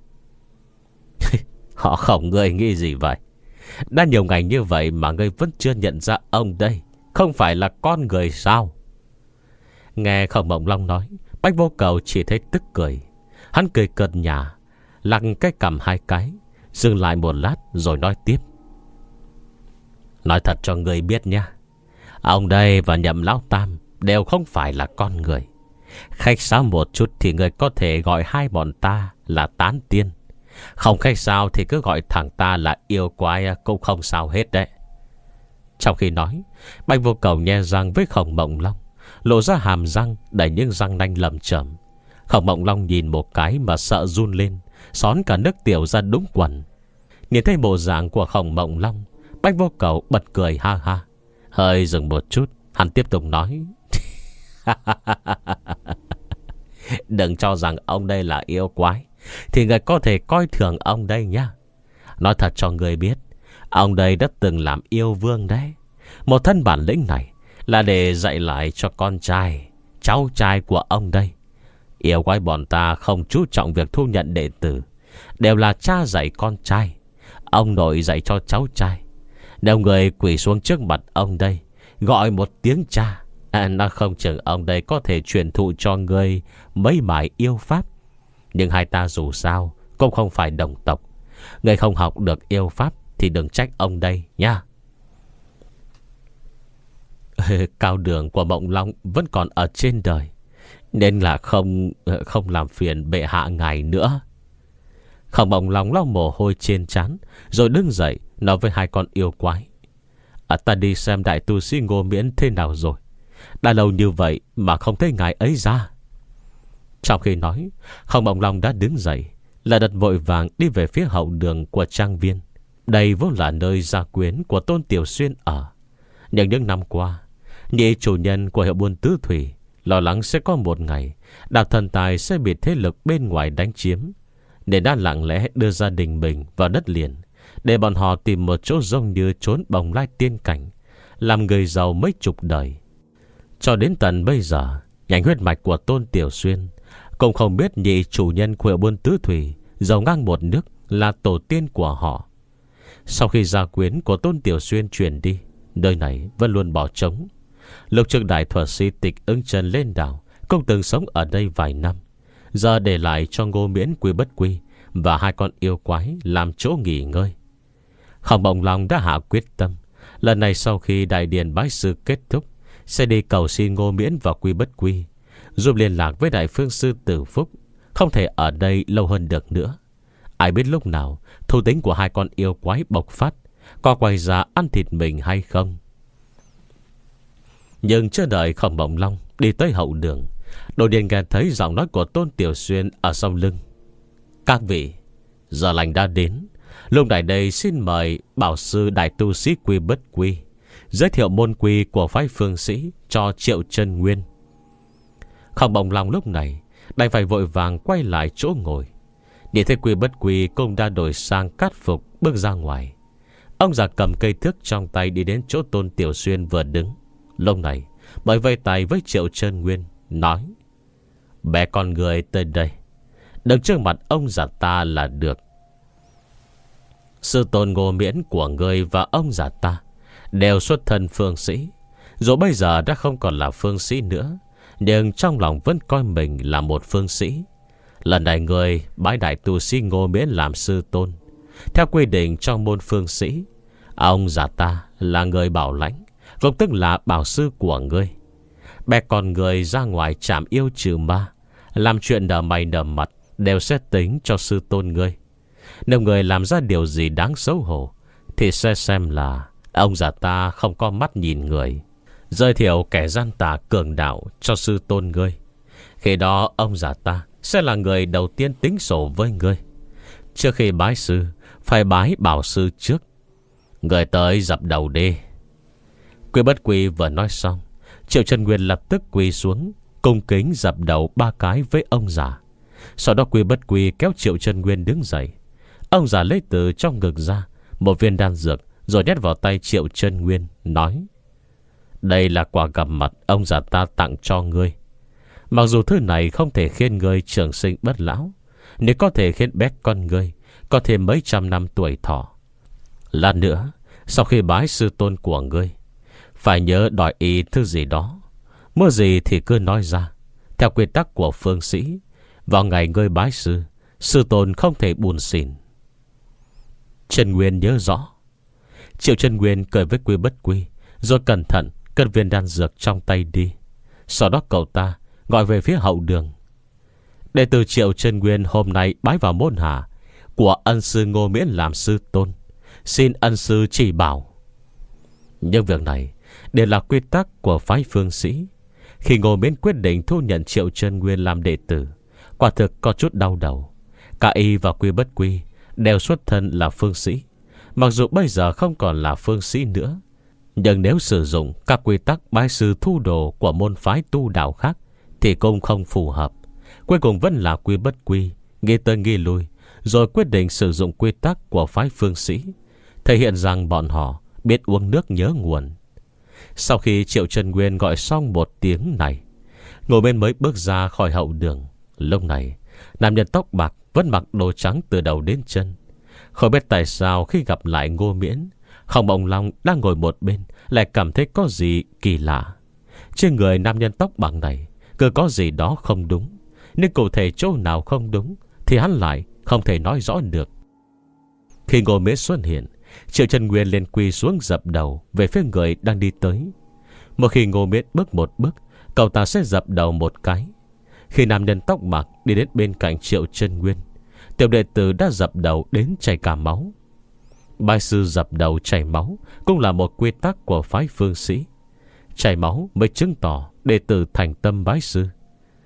Họ Khổng, ngươi nghĩ gì vậy? Đã nhiều ngày như vậy mà ngươi vẫn chưa nhận ra ông đây không phải là con người sao? Nghe Khổng Mộng Long nói, Bách Vô Cầu chỉ thấy tức cười. Hắn cười cợt nhả, lặng cái cằm hai cái, dừng lại một lát rồi nói tiếp: nói thật cho ngươi biết nha, ông đây và Nhậm Lão Tam đều không phải là con người. Khách sáo một chút thì người có thể gọi hai bọn ta là tán tiên, không khách sáo thì cứ gọi thằng ta là yêu quái cũng không sao hết đấy. Trong khi nói, Bạch Vô Cầu nhe răng với Khổng Mộng Long, lộ ra hàm răng đầy những răng nanh lầm chởm. Khổng Mộng Long nhìn một cái mà sợ run lên, xón cả nước tiểu ra đúng quần. Nhìn thấy bộ dạng của Khổng Mộng Long, Bạch Vô Cầu bật cười ha ha. Hơi dừng một chút, hắn tiếp tục nói: đừng cho rằng ông đây là yêu quái thì người có thể coi thường ông đây nhá. Nói thật cho người biết, ông đây đã từng làm yêu vương đấy. Một thân bản lĩnh này là để dạy lại cho con trai, cháu trai của ông đây. Yêu quái bọn ta không chú trọng việc thu nhận đệ tử, đều là cha dạy con trai, ông nội dạy cho cháu trai. Nếu người quỳ xuống trước mặt ông đây gọi một tiếng cha, à, nó không chừng ông đây có thể truyền thụ cho người mấy bài yêu pháp. Nhưng hai ta dù sao cũng không phải đồng tộc, người không học được yêu pháp thì đừng trách ông đây nha. Cao đường của Mộng Long vẫn còn ở trên đời, nên là không Không làm phiền bệ hạ ngài nữa. Khổng Mộng Long lau mồ hôi trên trán, rồi đứng dậy nói với hai con yêu quái: à, ta đi xem đại tu sĩ Ngô Miễn thế nào rồi. Đã lâu như vậy mà không thấy ngài ấy ra. Trong khi nói, Không Bồng Long đã đứng dậy, là đặt vội vàng đi về phía hậu đường của trang viên. Đây vốn là nơi gia quyến của Tôn Tiểu Xuyên ở. Nhưng những năm qua, nhị chủ nhân của hiệu buôn tứ thủy lo lắng sẽ có một ngày Đào Thần Tài sẽ bị thế lực bên ngoài đánh chiếm, nên đã lặng lẽ đưa gia đình mình vào đất liền, để bọn họ tìm một chỗ giống như trốn bồng lai tiên cảnh, làm người giàu mấy chục đời. Cho đến tận bây giờ, nhánh huyết mạch của Tôn Tiểu Xuyên cũng không biết nhị chủ nhân của hiệu buôn tứ thủy giàu ngang một nước là tổ tiên của họ. Sau khi gia quyến của Tôn Tiểu Xuyên chuyển đi, nơi này vẫn luôn bỏ trống. Lúc trước đại thuật sĩ Tịch Ứng Chân lên đảo cũng từng sống ở đây vài năm, giờ để lại cho Ngô Miễn, Quy Bất Quy và hai con yêu quái làm chỗ nghỉ ngơi. Không Bồng Long đã hạ quyết tâm, lần này sau khi đại điển bái sư kết thúc, sẽ đi cầu xin Ngô Miễn và Quy Bất Quy giúp liên lạc với đại phương sư Tử Phúc, không thể ở đây lâu hơn được nữa. Ai biết lúc nào thú tính của hai con yêu quái bộc phát, có quay ra ăn thịt mình hay không. Nhưng chưa đợi Không Bồng Long đi tới hậu đường, đột nhiên nghe thấy giọng nói của Tôn Tiểu Xuyên ở sau lưng. Các vị, giờ lành đã đến. Lúc này đây xin mời bảo sư đại tu sĩ Quy Bất Quy giới thiệu môn quy của phái phương sĩ cho Triệu Chân Nguyên. Không Bồng Long lúc này đành phải vội vàng quay lại chỗ ngồi. Nhìn thấy Quy Bất Quy cũng đã đổi sang cát phục bước ra ngoài. Ông già cầm cây thước trong tay đi đến chỗ Tôn Tiểu Xuyên vừa đứng. Lúc này mới vây tay với Triệu Chân Nguyên, nói: Bé con người tới đây, đừng trước mặt ông già ta là được. Sư tôn Ngô Miễn của ngươi và ông già ta đều xuất thân phương sĩ, dù bây giờ đã không còn là phương sĩ nữa, nhưng trong lòng vẫn coi mình là một phương sĩ. Lần này ngươi bái đại tu sĩ Ngô Miễn làm sư tôn. Theo quy định trong môn phương sĩ, ông già ta là người bảo lãnh, cũng tức là bảo sư của ngươi. Bé con người ra ngoài chạm yêu trừ ma, làm chuyện nở mày nở mặt đều sẽ tính cho sư tôn ngươi. Nếu người làm ra điều gì đáng xấu hổ, thì sẽ xem là ông già ta không có mắt nhìn người, giới thiệu kẻ gian tà cường đạo cho sư tôn ngươi. Khi đó ông già ta sẽ là người đầu tiên tính sổ với ngươi. Trước khi bái sư, phải bái bảo sư trước. Người tới dập đầu đi. Quy Bất Quy vừa nói xong, Triệu Chân Nguyên lập tức quỳ xuống, cung kính dập đầu ba cái với ông già. Sau đó Quy Bất Quy kéo Triệu Chân Nguyên đứng dậy. Ông già lấy từ trong ngực ra một viên đan dược, rồi nhét vào tay Triệu Chân Nguyên, nói: Đây là quà gặp mặt ông già ta tặng cho ngươi. Mặc dù thứ này không thể khiến ngươi trường sinh bất lão, nếu có thể khiến bé con ngươi có thêm mấy trăm năm tuổi thọ. Lát nữa, sau khi bái sư tôn của ngươi, phải nhớ đòi ý thứ gì đó. Mua gì thì cứ nói ra. Theo quy tắc của phương sĩ, vào ngày ngươi bái sư, sư tôn không thể buồn xỉn. Chân Nguyên nhớ rõ. Triệu Chân Nguyên cười với Quy Bất Quy, rồi cẩn thận cất viên đan dược trong tay đi. Sau đó cậu ta gọi về phía hậu đường: Đệ tử Triệu Chân Nguyên hôm nay bái vào môn hạ của ân sư Ngô Miễn làm sư tôn, xin ân sư chỉ bảo. Nhưng việc này đều là quy tắc của phái phương sĩ. Khi Ngô Miễn quyết định thu nhận Triệu Chân Nguyên làm đệ tử, quả thực có chút đau đầu. Cả y và Quy Bất Quy đều xuất thân là phương sĩ. Mặc dù bây giờ không còn là phương sĩ nữa, nhưng nếu sử dụng các quy tắc bái sư thu đồ của môn phái tu đạo khác thì cũng không phù hợp. Cuối cùng vẫn là Quy Bất Quy nghĩ tới nghĩ lui, rồi quyết định sử dụng quy tắc của phái phương sĩ, thể hiện rằng bọn họ biết uống nước nhớ nguồn. Sau khi Triệu Chân Nguyên gọi xong một tiếng này, Ngô Miễn mới bước ra khỏi hậu đường. Lúc này, nam nhân tóc bạc vẫn mặc đồ trắng từ đầu đến chân. Không biết tại sao khi gặp lại Ngô Miễn, Không Bồng Long đang ngồi một bên lại cảm thấy có gì kỳ lạ. Trên người nam nhân tóc bạc này cứ có gì đó không đúng, nhưng cụ thể chỗ nào không đúng thì hắn lại không thể nói rõ được. Khi Ngô Miễn xuất hiện, Triệu Chân Nguyên liền quỳ xuống dập đầu về phía người đang đi tới. Một khi Ngô Miễn bước một bước, cậu ta sẽ dập đầu một cái. Khi nam nhân tóc bạc đi đến bên cạnh Triệu Chân Nguyên, tiểu đệ tử đã dập đầu đến chảy cả máu. Bái sư dập đầu chảy máu cũng là một quy tắc của phái phương sĩ. Chảy máu mới chứng tỏ đệ tử thành tâm bái sư.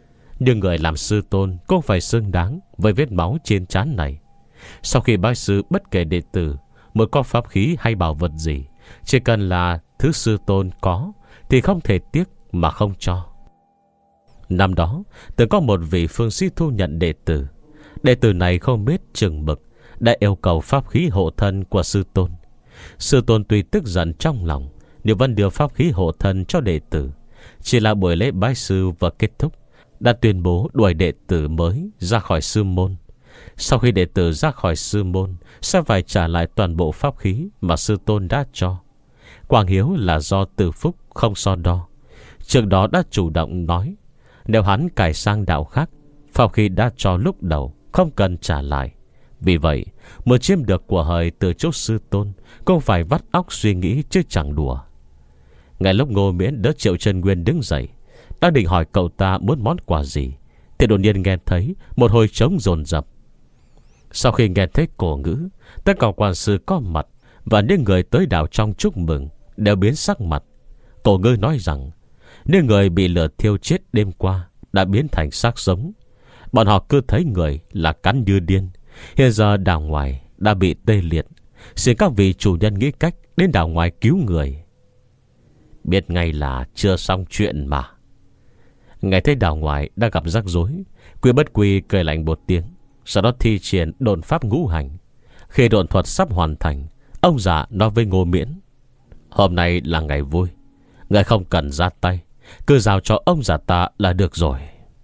Nhưng người làm sư tôn cũng phải xứng đáng với vết máu trên trán này. Sau khi bái sư bất kể đệ tử muốn có pháp khí hay bảo vật gì, chỉ cần là thứ sư tôn có thì không thể tiếc mà không cho. Năm đó từng có một vị phương sĩ thu nhận đệ tử. Đệ tử này không biết chừng mực, đã yêu cầu pháp khí hộ thân của sư tôn. Sư tôn tuy tức giận trong lòng, nhưng vẫn đưa pháp khí hộ thân cho đệ tử. Chỉ là buổi lễ bái sư vừa kết thúc, đã tuyên bố đuổi đệ tử mới ra khỏi sư môn. Sau khi đệ tử ra khỏi sư môn, sẽ phải trả lại toàn bộ pháp khí mà sư tôn đã cho. Quang Hiếu là do Từ Phúc không so đo, trước đó đã chủ động nói nếu hắn cải sang đạo khác, pháp khí đã cho lúc đầu không cần trả lại. Vì vậy muốn chiếm được của hời từ chỗ sư tôn cũng phải vắt óc suy nghĩ chứ chẳng đùa. Ngay lúc Ngô Miễn đỡ Triệu Chân Nguyên đứng dậy, đang định hỏi cậu ta muốn món quà gì, thì đột nhiên nghe thấy một hồi trống dồn dập. Sau khi nghe thấy cổ ngữ, tất cả quan sư có mặt và những người tới đảo trong chúc mừng đều biến sắc mặt. Cổ ngữ nói rằng những người bị lửa thiêu chết đêm qua đã biến thành xác sống. Bọn họ cứ thấy người là cắn như điên. Hiện giờ đảo ngoài đã bị tê liệt, xin các vị chủ nhân nghĩ cách đến đảo ngoài cứu người. Biết ngay là chưa xong chuyện mà. Nghe thấy đảo ngoài đã gặp rắc rối, Quy Bất Quy cười lạnh một tiếng, sau đó thi triển độn pháp ngũ hành. Khi độn thuật sắp hoàn thành, ông già nói với Ngô Miễn: hôm nay là ngày vui, ngài không cần ra tay, cứ giao cho ông già ta là được rồi.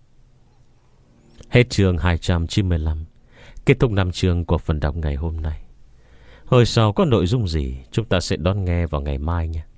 Hết chương hai trăm chín mươi lăm. Kết thúc năm chương của phần đọc ngày hôm nay. Hồi sau có nội dung gì chúng ta sẽ đón nghe vào ngày mai nhé.